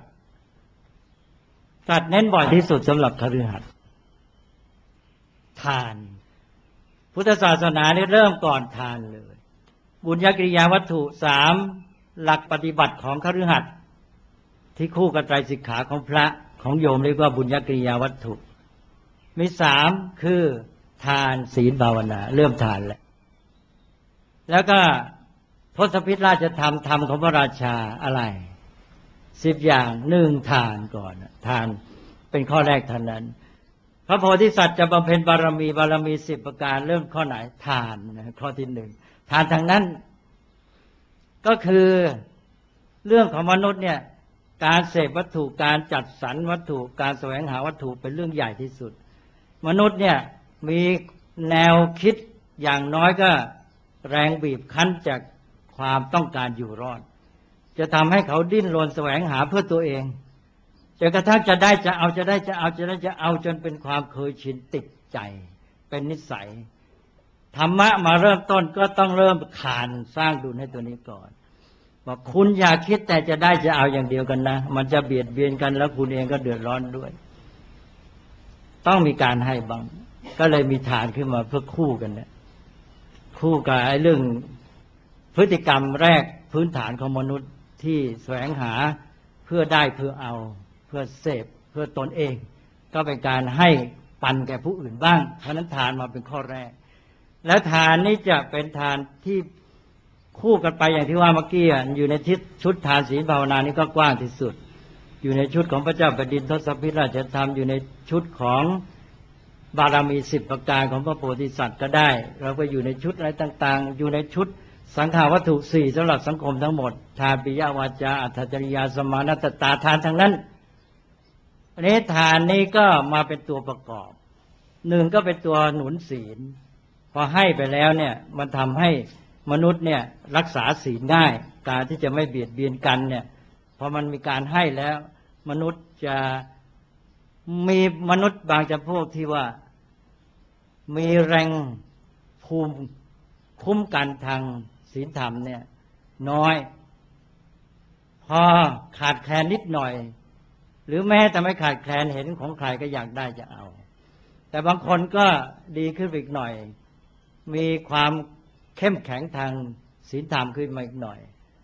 Speaker 2: เน้นบ่อยที่สุดสำหรับคฤหัสถ์ทานพุทธศาสนานี่เริ่มก่อนทานเลยบุญญกิริยาวัตถุสามหลักปฏิบัติของคฤหัสถ์ที่คู่กับไตรสิกขาของพระของโยมเรียกว่าบุญญกิริยาวัตถุมีสามคือทานศีลภาวนาเริ่มทานแล้วก็ทศพิธราชธรรมธรรมของพระราชาอะไร10 อย่าง1ทานก่อนทานเป็นข้อแรกเท่านั้นพระโพธิสัตว์จะบำเพ็ญบารมี10 ประการเริ่มข้อไหนทานข้อที่1ทานทางนั้นก็คือเรื่องของมนุษย์เนี่ยการเสพวัตถุการจัดสรรวัตถุการแสวงหาวัตถุเป็นเรื่องใหญ่ที่สุดมนุษย์เนี่ยมีแนวคิดอย่างน้อยก็แรงบีบคั้นจากความต้องการอยู่รอดจะทำให้เขาดิ้นรนแสวงหาเพื่อตัวเองจนกระทั่งจะได้จะเอาจนเป็นความเคยชินติดใจเป็นนิสัยธรรมะมาเริ่มต้นก็ต้องเริ่มขานสร้างดุลให้ตัวนี้ก่อนบอกคุณอย่าคิดแต่จะได้จะเอาอย่างเดียวกันนะมันจะเบียดเบียนกันแล้วคุณเองก็เดือดร้อนด้วยต้องมีการให้บ้างก็เลยมีทานขึ้นมาเพื่อคู่กันเนี่ยคู่กับไอ้เรื่องพฤติกรรมแรกพื้นฐานของมนุษย์ที่แสวงหาเพื่อได้เพื่อเอาเพื่อเสพเพื่อตนเองก็เป็นการให้ปันแก่ผู้อื่นบ้างเพราะนั้นทานมาเป็นข้อแรกและทานนี้จะเป็นทานที่คู่กันไปอย่างที่ว่าเมื่อกี้อยู่ในชุดทานศีลภาวนานี่ก็กว้างที่สุดอยู่ในชุดของพระเจ้าแผ่นดินทศพิธราชธรรมอยู่ในชุดของบารมี10 ประการของพระโพธิสัตว์ก็ได้เราก็อยู่ในชุดอะไรต่างๆอยู่ในชุดสังฆาวัตถุ4สำหรับสังคมทั้งหมดทานปิยวาจาอัตถจริยาสมานัตตาทานทั้งนั้นอันนี้ทานนี้ก็มาเป็นตัวประกอบ1ก็เป็นตัวหนุนศีลพอให้ไปแล้วเนี่ยมันทำให้มนุษย์เนี่ยรักษาศีลง่ายการที่จะไม่เบียดเบียนกันเนี่ยพอมันมีการให้แล้วมนุษย์จะมีมนุษย์บางจำพวกที่ว่ามีแรงภูมิคุ้มกันทางศีลธรรมเนี่ยน้อยพอขาดแคลนนิดหน่อยหรือแม้แต่ไม่ขาดแคลนเห็นของใครก็อยากได้จะเอาแต่บางคนก็ดีขึ้นอีกหน่อยมีความเข้มแข็งทางศีลธรรมขึ้นมาอีกหน่อย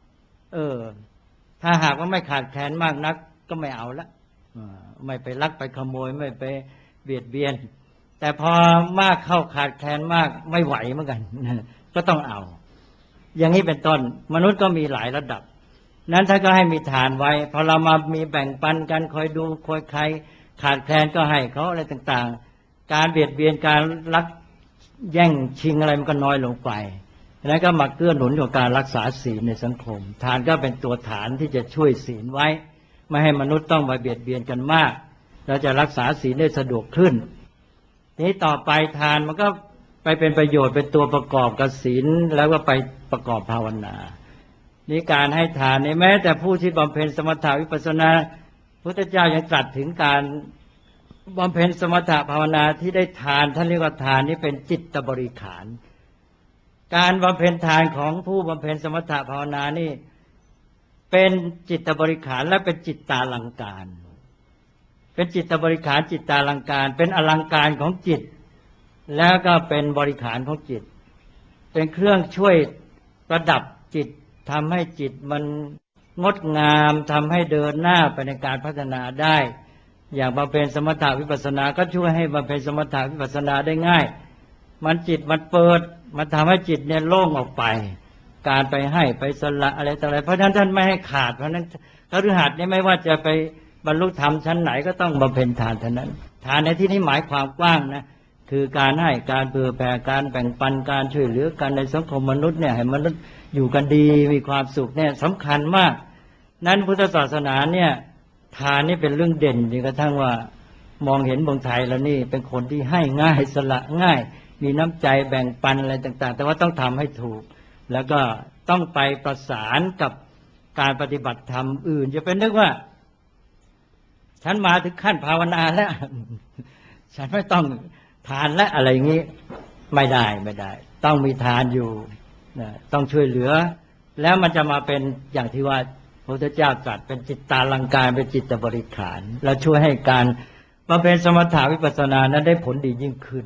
Speaker 2: ถ้าหากว่าไม่ขาดแคลนมากนักก็ไม่เอาละไม่ไปลักไปขโมยไม่ไปเบียดเบียนแต่พอมากเข้าขาดแคลนมากไม่ไหวเหมือนกันก็ต้องเอาอย่างนี้เป็นต้นมนุษย์ก็มีหลายระดับนั้นท่านก็ให้มีฐานไว้พอเรามามีแบ่งปันกันคอยดูคอยใครขาดแคลนก็ให้เขาอะไรต่างๆการเบียดเบียนการลักแย่งชิงอะไรมันก็น้อยลงไปแล้วก็มาเกื้อหนุนกับการรักษาศีลในสังคมทานก็เป็นตัวฐานที่จะช่วยศีลไว้ไม่ให้มนุษย์ต้องมาเบียดเบียนกันมากเราจะรักษาศีลได้สะดวกขึ้นนี้ต่อไปทานมันก็ไปเป็นประโยชน์เป็นตัวประกอบกับศีลแล้วก็ไปประกอบภาวนานี้การให้ทานนี่แม้แต่ผู้ที่บำเพ็ญสมถะวิปัสสนาพุทธเจ้ายังตรัสถึงการบำเพ็ญสมถะภาวนาที่ได้ทานท่านเรียกว่าทานนี้เป็นจิตบริขารการบำเพ็ญทานของผู้บำเพ็ญสมถะภาวนานี่เป็นจิตบริขารและเป็นจิตตาลังการเป็นจิตบริขารจิตตาลังการเป็นอลังการของจิตแล้วก็เป็นบริขารของจิตเป็นเครื่องช่วยประดับจิตทำให้จิตมันงดงามทำให้เดินหน้าไปในการพัฒนาได้อย่างบำเพ็ญสมถะวิปัสสนาก็ช่วยให้บำเพ็ญสมถะวิปัสสนาได้ง่ายมันจิตมันเปิดมันทำให้จิตเนี่ยโล่งออกไปการไปให้ไปสละอะไรต่ออะไรเพราะฉะนั้นท่านไม่ให้ขาดเพราะฉะนั้นคฤหัสถ์นี่ไม่ว่าจะไปบรรลุธรรมชั้นไหนก็ต้องบำเพ็ญทานเท่านั้นทานในที่นี้หมายความกว้างนะคือการให้การเผื่อแผ่การแบ่งปันการช่วยเหลือกันในสังคมมนุษย์เนี่ยให้มนุษย์อยู่กันดีมีความสุขเนี่ยสำคัญมากนั้นพุทธศาสนาเนี่ยทานนี่เป็นเรื่องเด่นจนกระทั่งว่ามองเห็นเมืองไทยแล้วนี่เป็นคนที่ให้ง่ายสละง่ายมีน้ำใจแบ่งปันอะไรต่างๆแต่ว่าต้องทำให้ถูกแล้วก็ต้องไปประสานกับการปฏิบัติธรรมอื่นจะเป็นนึกว่าฉันมาถึงขั้นภาวนาแล้วฉันไม่ต้องทานและอะไรอย่างนี้ไม่ได้ต้องมีทานอยู่ต้องช่วยเหลือแล้วมันจะมาเป็นอย่างที่ว่าพระพุทธเจ้าตรัสเป็นจิตตาลังการเป็นจิตบริขารแล้วช่วยให้การบำเพ็ญสมถะวิปัสสนานั้นได้ผลดียิ่งขึ้น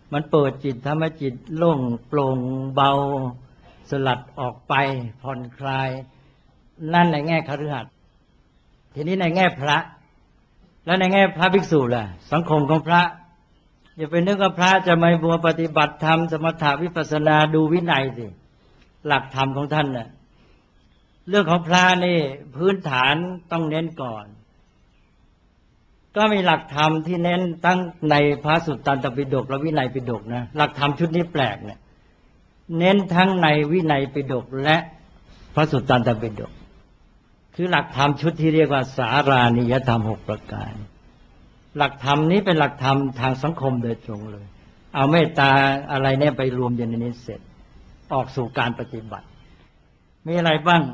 Speaker 2: มันเปิดจิตทำให้จิตโล่งโปร่งเบาสลัดออกไปผ่อนคลายนั่นในแง่คฤหัสถ์ทีนี้ในแง่พระแล้วในแง่พระภิกษุล่ะสังคมของพระอย่าไปนึกว่าพระจะไม่บัวปฏิบัติธรรมสมถะวิปัสสนาดูวินัยสิหลักธรรมของท่านน่ะเรื่องของพระนี่พื้นฐานต้องเน้นก่อนก็มีหลักธรรมที่เน้นตั้งในพระสุตตันตปิฎกและวินัยปิฎกนะหลักธรรมชุดนี้แปลกเนี่ยเน้นทั้งในวินัยปิฎกและพระสุตตันตปิฎกคือหลักธรรมชุดที่เรียกว่าสารานิยธรรม6ประการหลักธรรมนี้เป็นหลักธรรมทางสังคมโดยตรงเลยเอาเมตตาอะไรเนี่ยไปรวมอยู่ในนี้เสร็จออกสู่การปฏิบัติมีอะไรบ้าง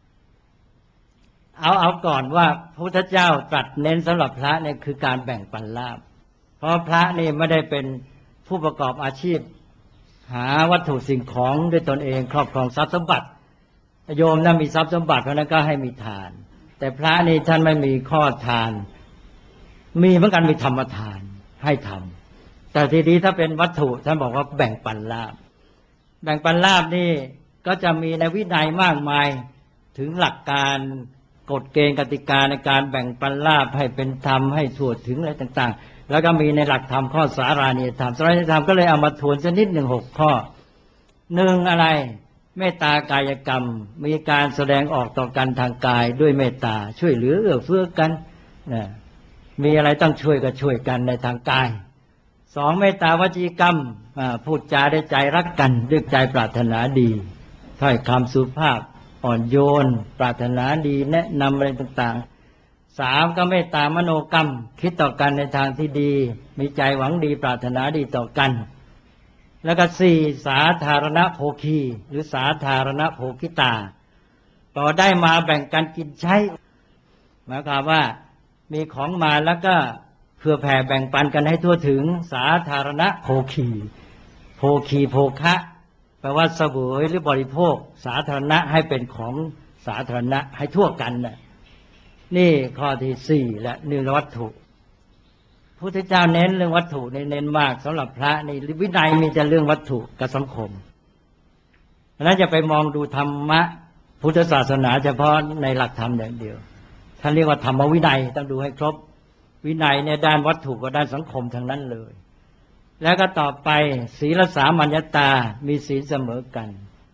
Speaker 2: เอาก่อนว่าพระพุทธเจ้าตรัสเน้นสำหรับพระเนี่ยคือการแบ่งปันลาภเพราะพระนี่ไม่ได้เป็นผู้ประกอบอาชีพหาวัตถุสิ่งของด้วยตนเองครอบครองทรัพย์สมบัติโยมนั้นมีทรัพย์สมบัติเพราะนั้นก็ให้มีทานแต่พระนี่ท่านไม่มีข้อทานมีเหมือนกันมีธรรมทานให้ทำแต่ทีนี้ถ้าเป็นวัตถุท่านบอกว่าแบ่งปันลาภแบ่งปันลาภนี่ก็จะมีในวินัยมากมายถึงหลักการกฎเกณฑ์กติกาในการแบ่งปันลาภให้เป็นธรรมให้ทั่วถึงอะไรต่างๆแล้วก็มีในหลักธรรมข้อสารานิยธรรมสารานิยธรรมก็เลยเอามาทวนสักนิดหนึ่ง6 ข้อ1อะไรเมตตากายกรรมมีการแสดงออกต่อกันทางกายด้วยเมตตาช่วยเหลือเอื้อเฟื้อกันนะมีอะไรต้องช่วยก็ช่วยกันในทางกาย2เมตตาวจีกรรมพูดจาได้ใจรักกันด้วยใจปรารถนาดีถ้อยคำสุภาพอ่อนโยนปรารถนาดีแนะนำอะไรต่างๆ3ก็เมตตามโนกรรมคิดต่อกันในทางที่ดีมีใจหวังดีปรารถนาดีต่อกันแล้วก็4สาธารณโภคีหรือสาธารณโภคิตาต่อได้มาแบ่งกันกินใช้หมายความว่ามีของมาแล้วก็เพื่อแผ่แบ่งปันกันให้ทั่วถึงสาธารณโภคีโภคีโภคะแปลว่าเสวยหรือบริโภคสาธารณะให้เป็นของสาธารณะให้ทั่วกันน่ะนี่ข้อที่4และเรื่องวัตถุพระพุทธเจ้าเน้นเรื่องวัตถุเน้นมากสำหรับพระในวินัยมีแต่เรื่องวัตถุกับสังคมเพราะนั้นจะไปมองดูธรรมะพุทธศาสนาเฉพาะในหลักธรรมอย่างเดียวท่านเรียกว่าธรรมวินัยต้องดูให้ครบวินัยเนี่ยด้านวัตถุกับด้านสังคมทั้งนั้นเลยแล้วก็ต่อไปศีลสามัญญตามีศีลเสมอกัน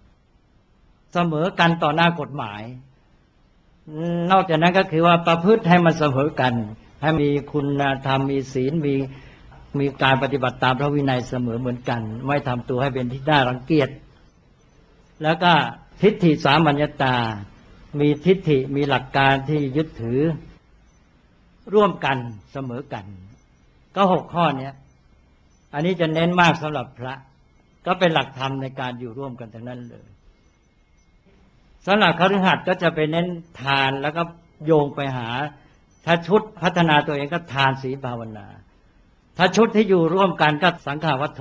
Speaker 2: ต่อหน้ากฎหมายนอกจากนั้นก็คือว่าประพฤติให้มันเสมอกันให้มีคุณธรรมมีศีลมีการปฏิบัติตามพระวินัยเสมอเหมือนกันไม่ทำตัวให้เป็นที่น่ารังเกียจแล้วก็ทิฏฐิสามัญญตามีทิฏฐิมีหลักการที่ยึดถือร่วมกันเสมอกันก็6 ข้อนี้อันนี้จะเน้นมากสำหรับพระก็เป็นหลักธรรมในการอยู่ร่วมกันทั้งนั้นเลยสำหรับคฤหัสถ์ก็จะไปเน้นทานแล้วก็โยงไปหาถ้าชุดพัฒนาตัวเองก็ทานศีลภาวนาถ้าชุดที่อยู่ร่วมกันก็สังฆาวัตถุ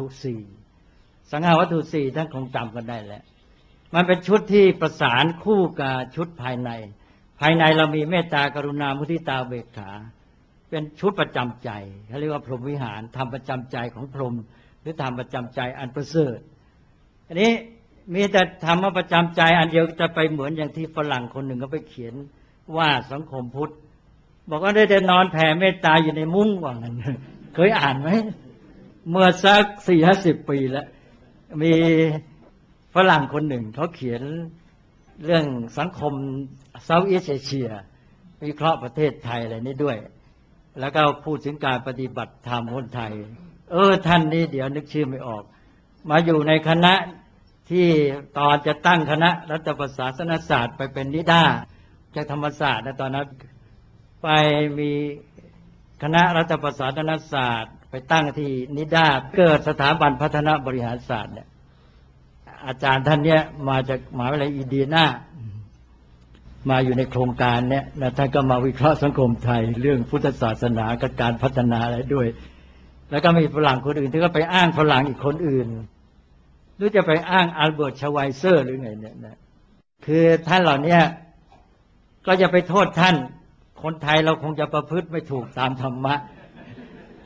Speaker 2: 4สังฆาวัตถุ4ท่านคงจำกันได้แล้วมันเป็นชุดที่ประสานคู่กับชุดภายในเรามีเมตตากรุณามุทิตาเบกขาเป็นชุดประจำใจเขาเรียกว่าพรหมวิหารธรรมประจำใจของพรหมหรือธรรมประจำใจอันประเสริฐอันนี้มีแต่ธรรมประจำใจอันเดียวจะไปเหมือนอย่างที่ฝรั่งคนหนึ่งก็ไปเขียนว่าสังคมพุทธบอกว่าได้นอนแผ่เมตตาอยู่ในมุ้งว่างั้นเคยอ่านไหมเมื่อสัก40-50 ปีแล้วมีฝรั่งคนหนึ่งเขาเขียนเรื่องสังคมเซาท์อีสต์เอเชียวิเคราะห์ประเทศไทยอะไรนี้ด้วยแล้วก็พูดถึงการปฏิบัติธรรมคนไทยท่านนี้เดี๋ยวนึกชื่อไม่ออกมาอยู่ในคณะที่ตอนจะตั้งคณะรัฐประศาสนศาสตร์ไปเป็นนิด้าจากธรรมศาสตร์นะตอนนั้นไปมีคณะรัฐประศาสนศาสตร์ไปตั้งที่นิด้าเกิดสถาบันพัฒนาบริหารศาสตร์เนี่ยอาจารย์ท่านเนี้ยมาจากมหาวิทยาลัยอินเดียนามาอยู่ในโครงการเนี้ยแล้วท่านก็มาวิเคราะห์สังคมไทยเรื่องพุทธศาสนากับการพัฒนาอะไรด้วยแล้วก็มีฝรั่งคนอื่นที่ก็ไปอ้างฝรั่งอีกคนอื่นหรือจะไปอ้างอัลเบิร์ตชไวเซอร์หรือไงเนี่ยนะคือท่านเหล่านี้ก็จะไปโทษท่านคนไทยเราคงจะประพฤติไม่ถูกตามธรรมะ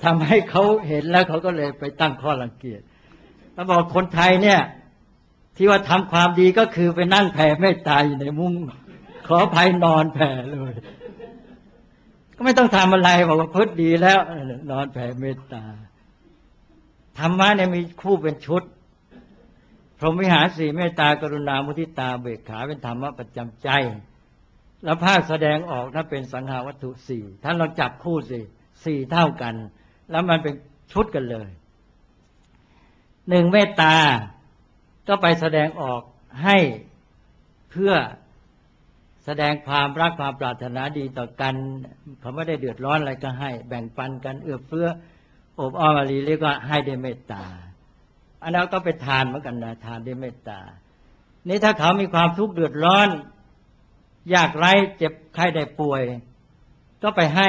Speaker 2: ทำให้เขาเห็นแล้วเขาก็เลยไปตั้งข้อรังเกียจแล้วบอกคนไทยเนี่ยที่ว่าทำความดีก็คือไปนั่งแผ่เมตตาอยู่ในมุ้งขออภัยนอนแผ่เลยก็ไม่ต้องทำอะไรบอกว่าพุทธดีแล้วนอนแผ่เมตตาธรรมะเนี่ยมีคู่เป็นชุดพรหมวิหารสี่เมตตากรุณามุทิตาเบกขาเป็นธรรมะประจำใจแล้วภาคแสดงออกถ้าเป็นสังฆาวัตถุสี่ท่านลองจับคู่สิสี่เท่ากันแล้วมันเป็นชุดกันเลยหนึ่งเมตตาก็ไปแสดงออกให้เพื่อแสดงความรักความปรารถนาดีต่อกันเขาไม่ได้เดือดร้อนอะไรก็ให้แบ่งปันกันเอื้อเฟื้ออบอ้อมอารีเรียกว่าให้ด้วยเมตตาอันนั้นก็เป็นทานเหมือนกันนะทานด้วยเมตตานี่ถ้าเขามีความทุกข์เดือดร้อนยากไร้เจ็บไข้ได้ป่วยก็ไปให้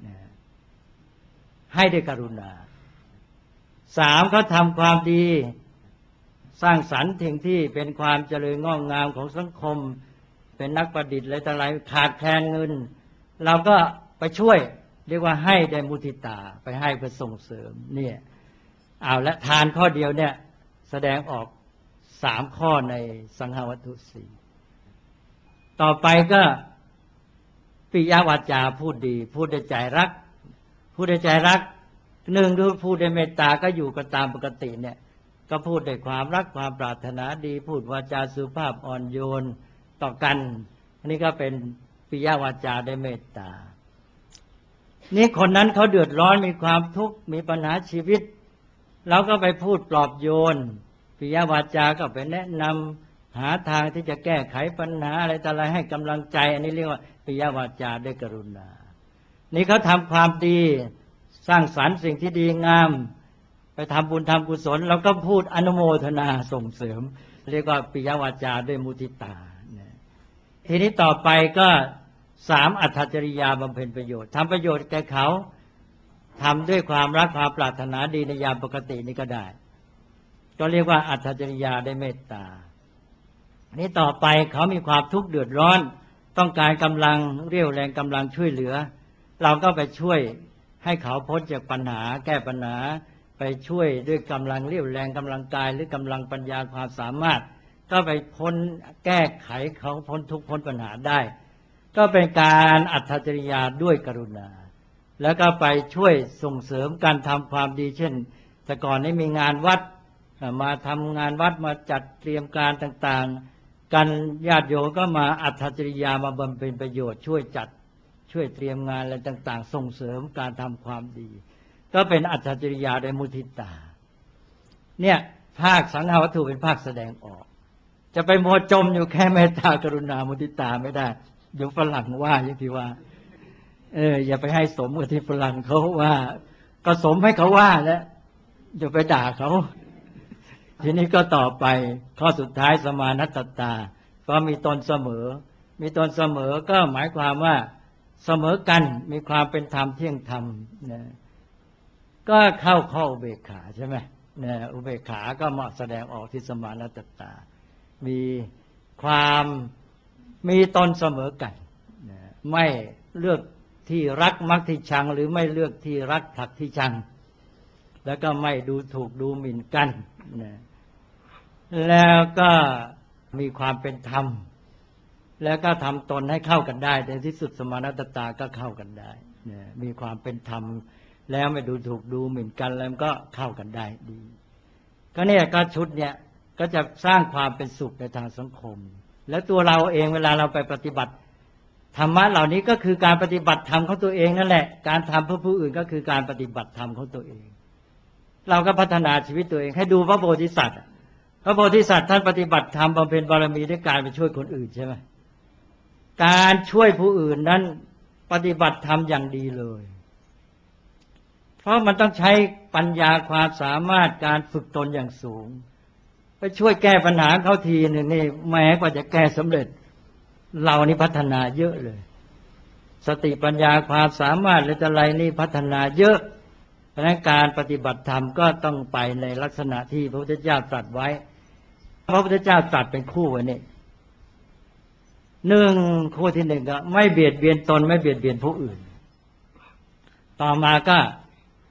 Speaker 2: ด้วยกรุณาสามเขาทำความดีสร้างสรรค์สิ่งที่เป็นความเจริญงอกงามของสังคมเป็นนักประดิษฐ์อะไรต่ออะไรขาดแคลนเงินเราก็ไปช่วยเรียกว่าให้ด้วยมุทิตาไปให้เพื่อส่งเสริมเนี่ยเอาละทานข้อเดียวเนี่ยแสดงออกสามข้อในสังฆวัตถุสี่ต่อไปก็ปิยวาจาพูดดีพูดด้วยใจรักพูดด้วยใจรักหนึ่งดูพูดด้วยเมตตาก็อยู่กันตามปกติเนี่ยก็พูดด้วยความรักความปรารถนาดีพูดวาจาสุภาพอ่อนโยนต่อกันอันนี้ก็เป็นปิยวาจาด้วยเมตตานี่คนนั้นเขาเดือดร้อนมีความทุกข์มีปัญหาชีวิตเราก็ไปพูดปลอบโยนปิยวาจาก็ไปแนะนำหาทางที่จะแก้ไขปัญหาอะไรต่ออะไรให้กำลังใจอันนี้เรียกว่าปิยวาจาด้วยกรุณานี่เขาทำความดีสร้างสรรค์สิ่งที่ดีงามไปทำบุญทำกุศลเราก็พูดอนุโมทนาส่งเสริมเรียกว่าปิยวาจาด้วยมุทิตาทีนี้ต่อไปก็สามอัตถจริยาบำเพ็ญประโยชน์ทำประโยชน์แก่เขาทำด้วยความรักความปรารถนาดีในยามปกตินี่ก็ได้ก็เรียกว่าอัตถจริยาได้เมตตานี้ต่อไปเขามีความทุกข์เดือดร้อนต้องการกำลังเรี่ยวแรงกำลังช่วยเหลือเราก็ไปช่วยให้เขาพ้นจากปัญหาแก้ปัญหาไปช่วยด้วยกำลังเรี่ยวแรงกำลังกายหรือกำลังปัญญาความสามารถก็ไปพ้นแก้ไขเขาพ้นทุกข์พ้นปัญหาได้ก็เป็นการอัตถจริยาด้วยกรุณาแล้วก็ไปช่วยส่งเสริมการทำความดีเช่นแต่ก่อนนี้มีงานวัดมาทำงานวัดมาจัดเตรียมการต่างๆกันญาติโยมก็มาอัตถจริยามาบำเพ็ญประโยชน์ช่วยจัดช่วยเตรียมงานอะไรต่างๆส่งเสริมการทำความดีก็เป็นอัตถจริยาด้วยมุทิตาเนี่ยภาคสังฆวัตถุเป็นภาคแสดงออกจะไปมัวจมอยู่แค่เมตตากรุณามุทิตาไม่ได้เดี๋ยวฝรั่งว่าอย่างที่ว่าอย่าไปให้สมกับที่ฝรั่งเขาว่าก็สมให้เขาว่าแล้วอย่าไปด่าเขาทีนี้ก็ต่อไปข้อสุดท้ายสมานัตตาก็มีตนเสมอมีตนเสมอก็หมายความว่าเสมอกันมีความเป็นธรรมเที่ยงธรรมนะก็เข้าอุเบกขาใช่ไหมนะอุเบกขาก็มาแสดงออกที่สมานัตตามีความมีตนเสมอกันนะไม่เลือกที่รักมักที่ชังหรือไม่เลือกที่รักผลักที่ชังแล้วก็ไม่ดูถูกดูหมิ่นกันนะแล้วก็มีความเป็นธรรมแล้วก็ทำตนให้เข้ากันได้ในที่สุดสมานัตตาก็เข้ากันได้นะมีความเป็นธรรมแล้วไม่ดูถูกดูหมิ่นกันแล้วก็เข้ากันได้ดีก็เนี่ยก็ชุดเนี่ยก็จะสร้างความเป็นสุขในทางสังคมแล้วตัวเราเองเวลาเราไปปฏิบัติธรรมะเหล่านี้ก็คือการปฏิบัติธรรมของตัวเองนั่นแหละการทำเพื่อผู้อื่นก็คือการปฏิบัติธรรมของตัวเองเราก็พัฒนาชีวิตตัวเองให้ดูพระโพธิสัตว์พระโพธิสัตว์ท่านปฏิบัติธรรมบำเพ็ญบารมีด้วยการไปช่วยคนอื่นใช่ไหมการช่วยผู้อื่นนั้นปฏิบัติธรรมอย่างดีเลยเพราะมันต้องใช้ปัญญาความสามารถการฝึกตนอย่างสูงไปช่วยแก้ปัญหาเขาทีนึงนี่แม้กว่าจะแก้สำเร็จเรานี่พัฒนาเยอะเลยสติปัญญาความสามารถอะไรนี่พัฒนาเยอะเพราะฉะนั้นการปฏิบัติธรรมก็ต้องไปในลักษณะที่พระพุทธเจ้าตรัสไว้พระพุทธเจ้าตรัสเป็นคู่ไว้นี่หนึ่งคู่ที่หนึ่งก็ไม่เบียดเบียนตนไม่เบียดเบียนผู้อื่นต่อมาก็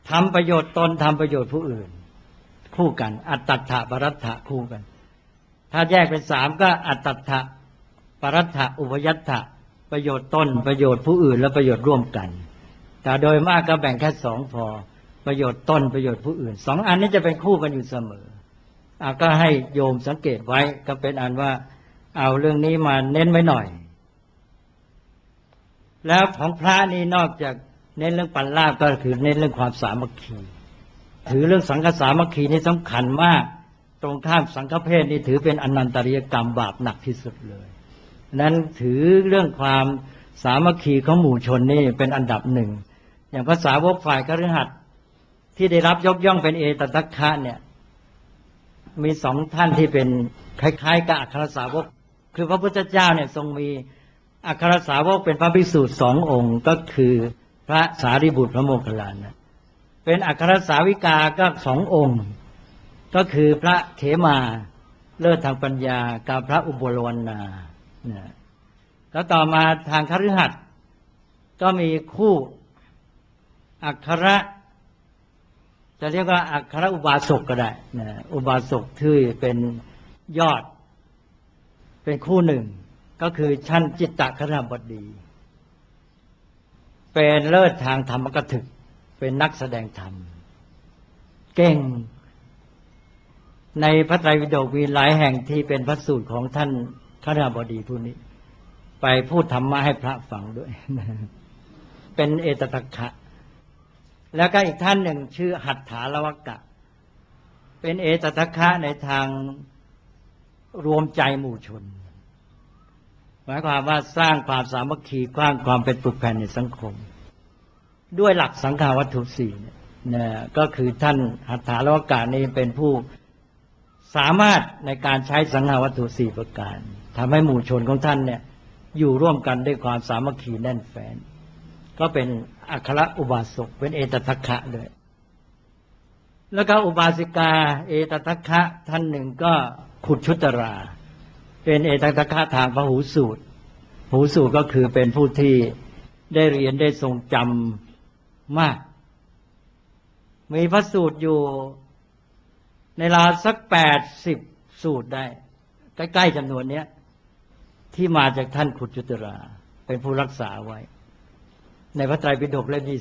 Speaker 2: ทำประโยชน์ตนทำประโยชน์ผู้อื่นคู่กันอัตตัฏฐะปรัตถะคู่กันถ้าแยกเป็น3ก็อัตตัฏฐะปรัตถะอุปยัตถะประโยชน์ตนประโยชน์ผู้อื่นและประโยชน์ร่วมกันแต่โดยมากก็แบ่งแค่2พอประโยชน์ตนประโยชน์ผู้อื่น2อันนี้จะเป็นคู่กันอยู่เสมอก็ให้โยมสังเกตไว้ก็เป็นอันว่าเอาเรื่องนี้มาเน้นไว้หน่อยแล้วของพระนี่นอกจากเน้นเรื่องปัญญาก็คือเน้นเรื่องความสามัคคีถือเรื่องสังฆสามัคคีนี่สำคัญมากตรงข้ามสังฆเพศนี่ถือเป็นอนันตริยกรรมบาปหนักที่สุดเลยนั้นถือเรื่องความสามัคคีของหมู่ชนนี่เป็นอันดับหนึ่งอย่างภาษาวกฝ่ายคฤหัสถ์ที่ได้รับยกย่องเป็นเอตทัคคะเนี่ยมี2ท่านที่เป็นคล้ายๆกับอัครสาวกคือพระพุทธเจ้าเนี่ยทรงมีอัครสาวกเป็นพระภิกษุ2 องค์ก็คือพระสารีบุตรพระโมคคัลลานะเป็นอัครสาวิกาก็2 องค์ก็คือพระเขมาเลิศทางปัญญากับพระอุบลวรรณาแล้วต่อมาทางคฤหัสถ์ก็มีคู่อัครจะเรียกว่าอัครอุบาสกก็ได้อุบาสกที่เป็นยอดเป็นคู่หนึ่งก็คือชั้นจิตตคฤหบดีเป็นเลิศทางธรรมกถึกเป็นนักแสดงธรรมเก่งในพระไตรปิฎกมีหลายแห่งที่เป็นพระสูตรของท่านคฤหบดีผู้นี้ไปพูดธรรมะให้พระฟังด้วยเป็นเอตทัคคะแล้วก็อีกท่านหนึ่งชื่อหัตถาลวกะเป็นเอตทัคคะในทางรวมใจหมู่ชนหมายความว่าสร้างความสามัคคีสร้างความเป็นปึกแผ่นในสังคมด้วยหลักสังฆาวัตถุ4เนี่ยก็คือท่านหัตถาลวกะนี่เป็นผู้สามารถในการใช้สังฆาวัตถุ4ประการทำให้หมู่ชนของท่านเนี่ยอยู่ร่วมกันด้วยความสามัคคีแน่นแฟ้นก็เป็นอัครอุบาสกเป็นเอตทัคคะด้วยแล้วก็อุบาสิกาเอตทัคคะท่านหนึ่งก็ขุดชุตราเป็นเอตทัคคะทางพหูสูตรพหูสูตรก็คือเป็นผู้ที่ได้เรียนได้ทรงจำมากมีพระสูตรอยู่ในราวสัก80สูตรได้ใกล้ๆจำนวนนี้ที่มาจากท่านขุดชุตราเป็นผู้รักษาไว้ในพระไตรปิฎกเล่ม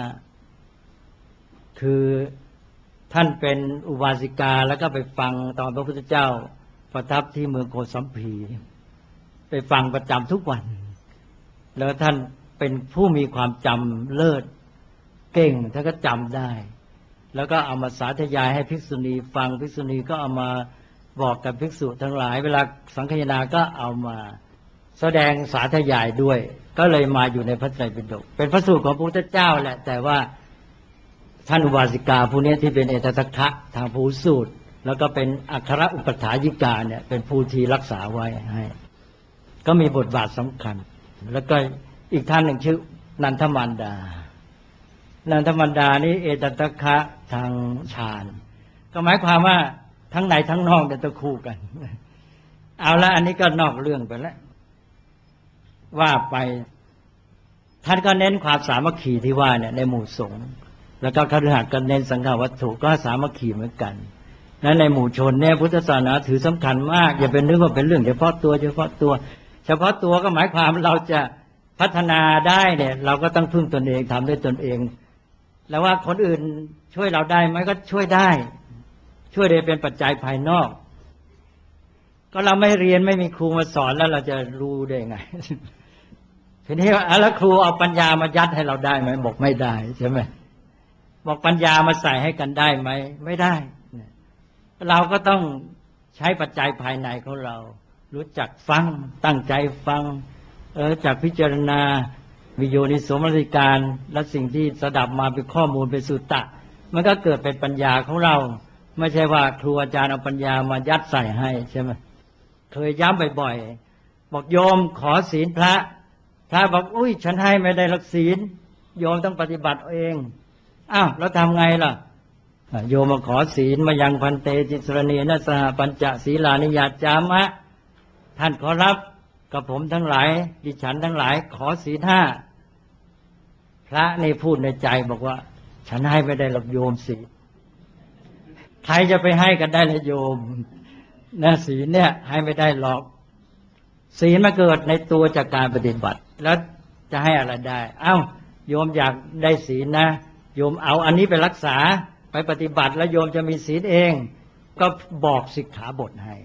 Speaker 2: 25คือท่านเป็นอุบาสิกาแล้วก็ไปฟังตอนพระพุทธเจ้าประทับที่เมืองโกสัมพีไปฟังประจำทุกวันแล้วท่านเป็นผู้มีความจำเลิศเก่งท่านก็จำได้แล้วก็เอามาสาธยายให้ภิกษุณีฟังภิกษุณีก็เอามาบอกกับภิกษุทั้งหลายเวลาสังฆนาก็เอามาแสดงสาธยายด้วยก็เลยมาอยู่ในพระไตรปิฎกเป็นพระสูตรของพระพุทธเจ้าแหละแต่ว่าท่านอุบาสิกาผู้นี้ที่เป็นเอตทัคคะทางพหูสูตรแล้วก็เป็นอัครอุปถายิกาเนี่ยเป็นผู้ที่รักษาไว้ให้ก็มีบทบาทสำคัญแล้วก็อีกท่านหนึ่งชื่อนันทมารดานันทมารดานี้เอตทัคคะทางฌานก็หมายความว่าทั้งในทั้งนอกจะต้องคู่กันเอาละอันนี้ก็นอกเรื่องไปแล้วว่าไปท่านก็เน้นความสามัคคีที่ว่าเนี่ยในหมู่สงฆ์แล้วก็คฤหัสถ์ก็เน้นสังฆวัตถุก็สามัคคีเหมือนกันนั้นในหมู่ชนเนี่ยพุทธศาสนาถือสำคัญมากอย่าเป็นนึกว่าเป็นเรื่องเฉพาะตัวเฉพาะตัวก็หมายความเราจะพัฒนาได้เนี่ยเราก็ต้องพึ่งตนเองทำด้วยตนเองแล้วว่าคนอื่นช่วยเราได้ไหมก็ช่วยได้ช่วยได้เป็นปัจจัยภายนอกก็เราไม่เรียนไม่มีครูมาสอนแล้วเราจะรู้ได้ไงทีนี้แล้วครูเอาปัญญามายัดให้เราได้ไหมบอกไม่ได้ใช่ไหมบอกปัญญามาใส่ให้กันได้ไหมไม่ได้เราก็ต้องใช้ปัจจัยภายในของเรารู้จักฟังตั้งใจฟังจากพิจารณาวิโยนิโสมนสิการและสิ่งที่สดับมาเป็นข้อมูลเป็นสุตตะมันก็เกิดเป็นปัญญาของเราไม่ใช่ว่าครูอาจารย์เอาปัญญามายัดใส่ให้ใช่ไหมเคยย้ำบ่อยๆบอกโยมขอศีลพระบอกอุ้ยฉันให้ไม่ได้รักศีลโยมต้องปฏิบัติเองอ้าวแล้วทำไงล่ะโยมมาขอศีลมายังพันเตจิสรณีนะสหปัญจศีลานิยาจามะท่านขอรับกับผมทั้งหลายดิฉันทั้งหลายขอศีล 5พระในพูดในใจบอกว่าฉันให้ไม่ได้หรอกโยมศีลใครจะไปให้กันได้ละโยมนะศีลเนี่ยให้ไม่ได้หรอกศีลมาเกิดในตัวจากการปฏิบัติแล้วจะให้อะไรได้เอ้าโยมอยากได้ศีลนะโยมเอาอันนี้ไปรักษาไปปฏิบัติแล้วโยมจะมีศีลเองก็บอกสิกขาบทให้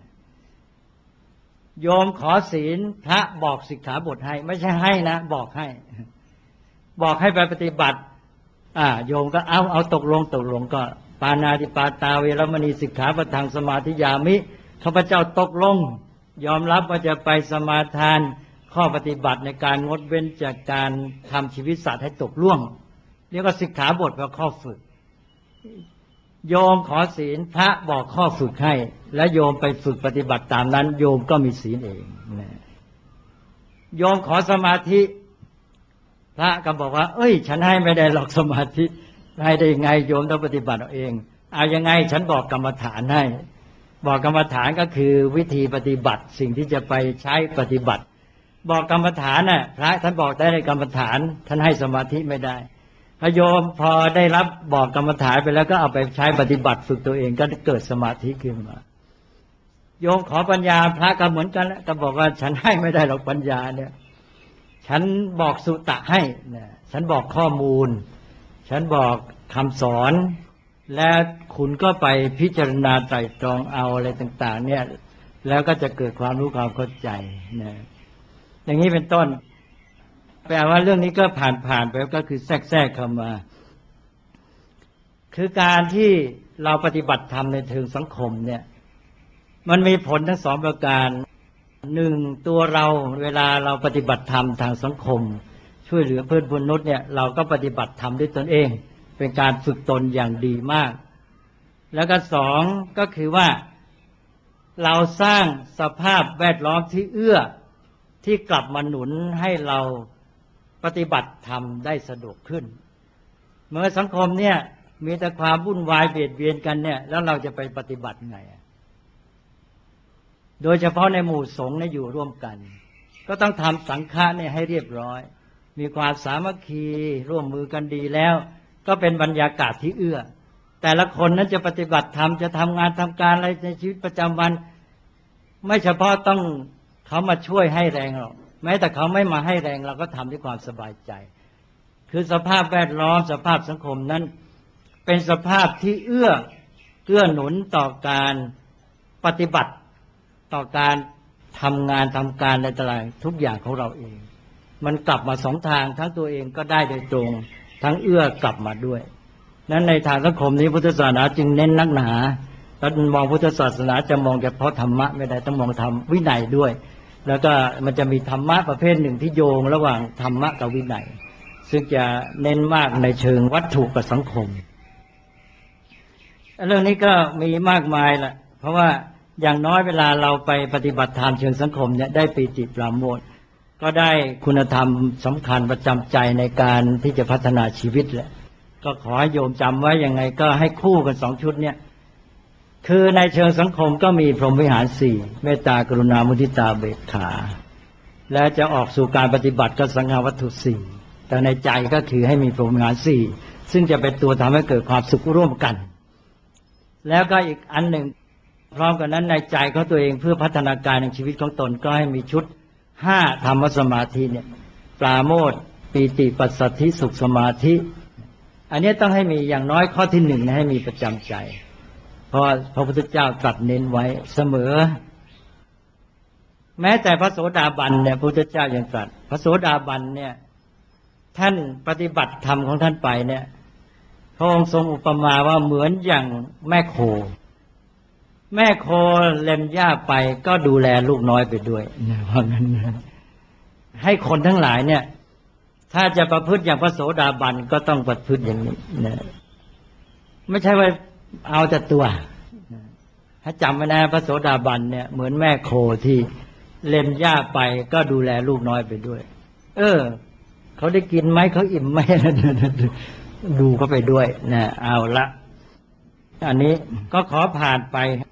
Speaker 2: โยมขอศีลพระบอกสิกขาบทให้ไม่ใช่ให้นะบอกให้ไปปฏิบัติโยมก็เอาตกลงก็ปานาติปาตาเวรมณีสิกขาปะทังสมาธิยามิข้าพเจ้าตกลงยอมรับว่าจะไปสมาทานข้อปฏิบัติในการงดเว้นจากการทำชีวิตสัตว์ให้ตกล่วงเรียกว่าสิกขาบทว่าข้อฝึกโยมขอศีลพระบอกข้อฝึกให้และโยมไปฝึกปฏิบัติตามนั้นโยมก็มีศีลเองโยมขอสมาธิพระก็บอกว่าเอ้ยฉันให้ไม่ได้หรอกสมาธิให้ได้ยังไงโยมต้องปฏิบัติเอาเองเอายังไงฉันบอกกรรมฐานให้บอกกรรมฐานก็คือวิธีปฏิบัติสิ่งที่จะไปใช้ปฏิบัติบอกกรรมฐานน่ะพระท่านบอกได้ในกรรมฐานท่านให้สมาธิไม่ได้พระโยมพอได้รับบอกกรรมฐานไปแล้วก็เอาไปใช้ปฏิบัติฝึกตัวเองก็เกิดสมาธิขึ้นมาโยมขอปัญญาพระก็เหมือนกันก็บอกว่าฉันให้ไม่ได้หรอกปัญญาเนี่ยฉันบอกสุตะให้เนี่ยฉันบอกข้อมูลฉันบอกคำสอนและคุณก็ไปพิจารณาไตร่ตรองเอาอะไรต่างๆเนี่ยแล้วก็จะเกิดความรู้ความเข้าใจนะอย่างนี้เป็นต้นแปลว่าเรื่องนี้ก็ผ่านไปก็คือแทรกเข้ามาคือการที่เราปฏิบัติธรรมในเชิงสังคมเนี่ยมันมีผลทั้งสองประการหนึ่งตัวเราเวลาเราปฏิบัติธรรมทางสังคมช่วยเหลือเพื่อนมนุษย์เนี่ยเราก็ปฏิบัติธรรมด้วยตนเองเป็นการฝึกตนอย่างดีมากแล้วก็สองก็คือว่าเราสร้างสภาพแวดล้อมที่เอื้อที่กลับมาหนุนให้เราปฏิบัติธรรมได้สะดวกขึ้นเมื่อสังคมเนี่ยมีแต่ความวุ่นวายเบียดเบียนกันเนี่ยแล้วเราจะไปปฏิบัติไงโดยเฉพาะในหมู่สงฆ์เนี่ยอยู่ร่วมกันก็ต้องทำสังฆะเนี่ยให้เรียบร้อยมีความสามัคคีร่วมมือกันดีแล้วก็เป็นบรรยากาศที่เอื้อแต่ละคนนั้นจะปฏิบัติธรรมจะทำงานทำการอะไรในชีวิตประจำวันไม่เฉพาะต้องเขามาช่วยให้แรงหรอกแม้แต่เขาไม่มาให้แรงเราก็ทำด้วยความสบายใจคือสภาพแวดล้อมสภาพสังคมนั้นเป็นสภาพที่เกื้อหนุนต่อการปฏิบัติต่อการทำงานทำการในตารางทุกอย่างของเราเองมันกลับมาสองทางทั้งตัวเองก็ได้โดยตรงทั้งเอื้อกลับมาด้วยนั้นในทางสังคมนี้พุทธศาสนาจึงเน้นนักหนาแล้วมองพุทธศาสนาจะมองเฉพาะธรรมะไม่ได้ต้องมองธรรมวินัยด้วยแล้วก็มันจะมีธรรมะประเภทหนึ่งที่โยงระหว่างธรรมะกับวินัยซึ่งจะเน้นมากในเชิงวัตถุกับสังคมเรื่องนี้ก็มีมากมายแหละเพราะว่าอย่างน้อยเวลาเราไปปฏิบัติธรรมเชิงสังคมเนี่ยได้ปีติปราโมทย์ก็ได้คุณธรรมสำคัญประจำใจในการที่จะพัฒนาชีวิตแหละก็ขอให้โยมจำไว้ยังไงก็ให้คู่กันสองชุดเนี่ยคือในเชิงสังคมก็มีพรหมวิหารสี่เมตตากรุณามุทิตาเบกขาและจะออกสู่การปฏิบัติก็สังฆวัตถุสี่แต่ในใจก็คือให้มีพรหมวิหารสี่ซึ่งจะเป็นตัวทำให้เกิดความสุขร่วมกันแล้วก็อีกอันหนึ่งพร้อมกันนั้นในใจของตัวเองเพื่อพัฒนาการในชีวิตของตนก็ให้มีชุด5ธรรมสมาธิเนี่ยปราโมทย์ปีติปัสสัทธิสุขสมาธิอันนี้ต้องให้มีอย่างน้อยข้อที่1นะให้มีประจำใจเพราะพระพุทธเจ้าตรัสเน้นไว้เสมอแม้แต่พระโสดาบันเนี่ยพระพุทธเจ้ายังตรัสพระโสดาบันเนี่ยท่านปฏิบัติธรรมของท่านไปเนี่ยพระองค์ทรงอุปมาว่าเหมือนอย่างแม่โคเล็มหญ้าไปก็ดูแลลูกน้อยไปด้วยเพราะงั้นให้คนทั้งหลายเนี่ยถ้าจะประพฤติอย่างพระโสดาบันก็ต้องประพฤติอย่างนี้นะไม่ใช่ว่าเอาแต่ตัวถ้าจำไว้นะพระโสดาบันเนี่ยเหมือนแม่โคที่เล็มหญ้าไปก็ดูแลลูกน้อยไปด้วยเขาได้กินไหมเขาอิ่มไหมดูเขาไปด้วยนะเอาละอันนี้ก็ขอผ่านไป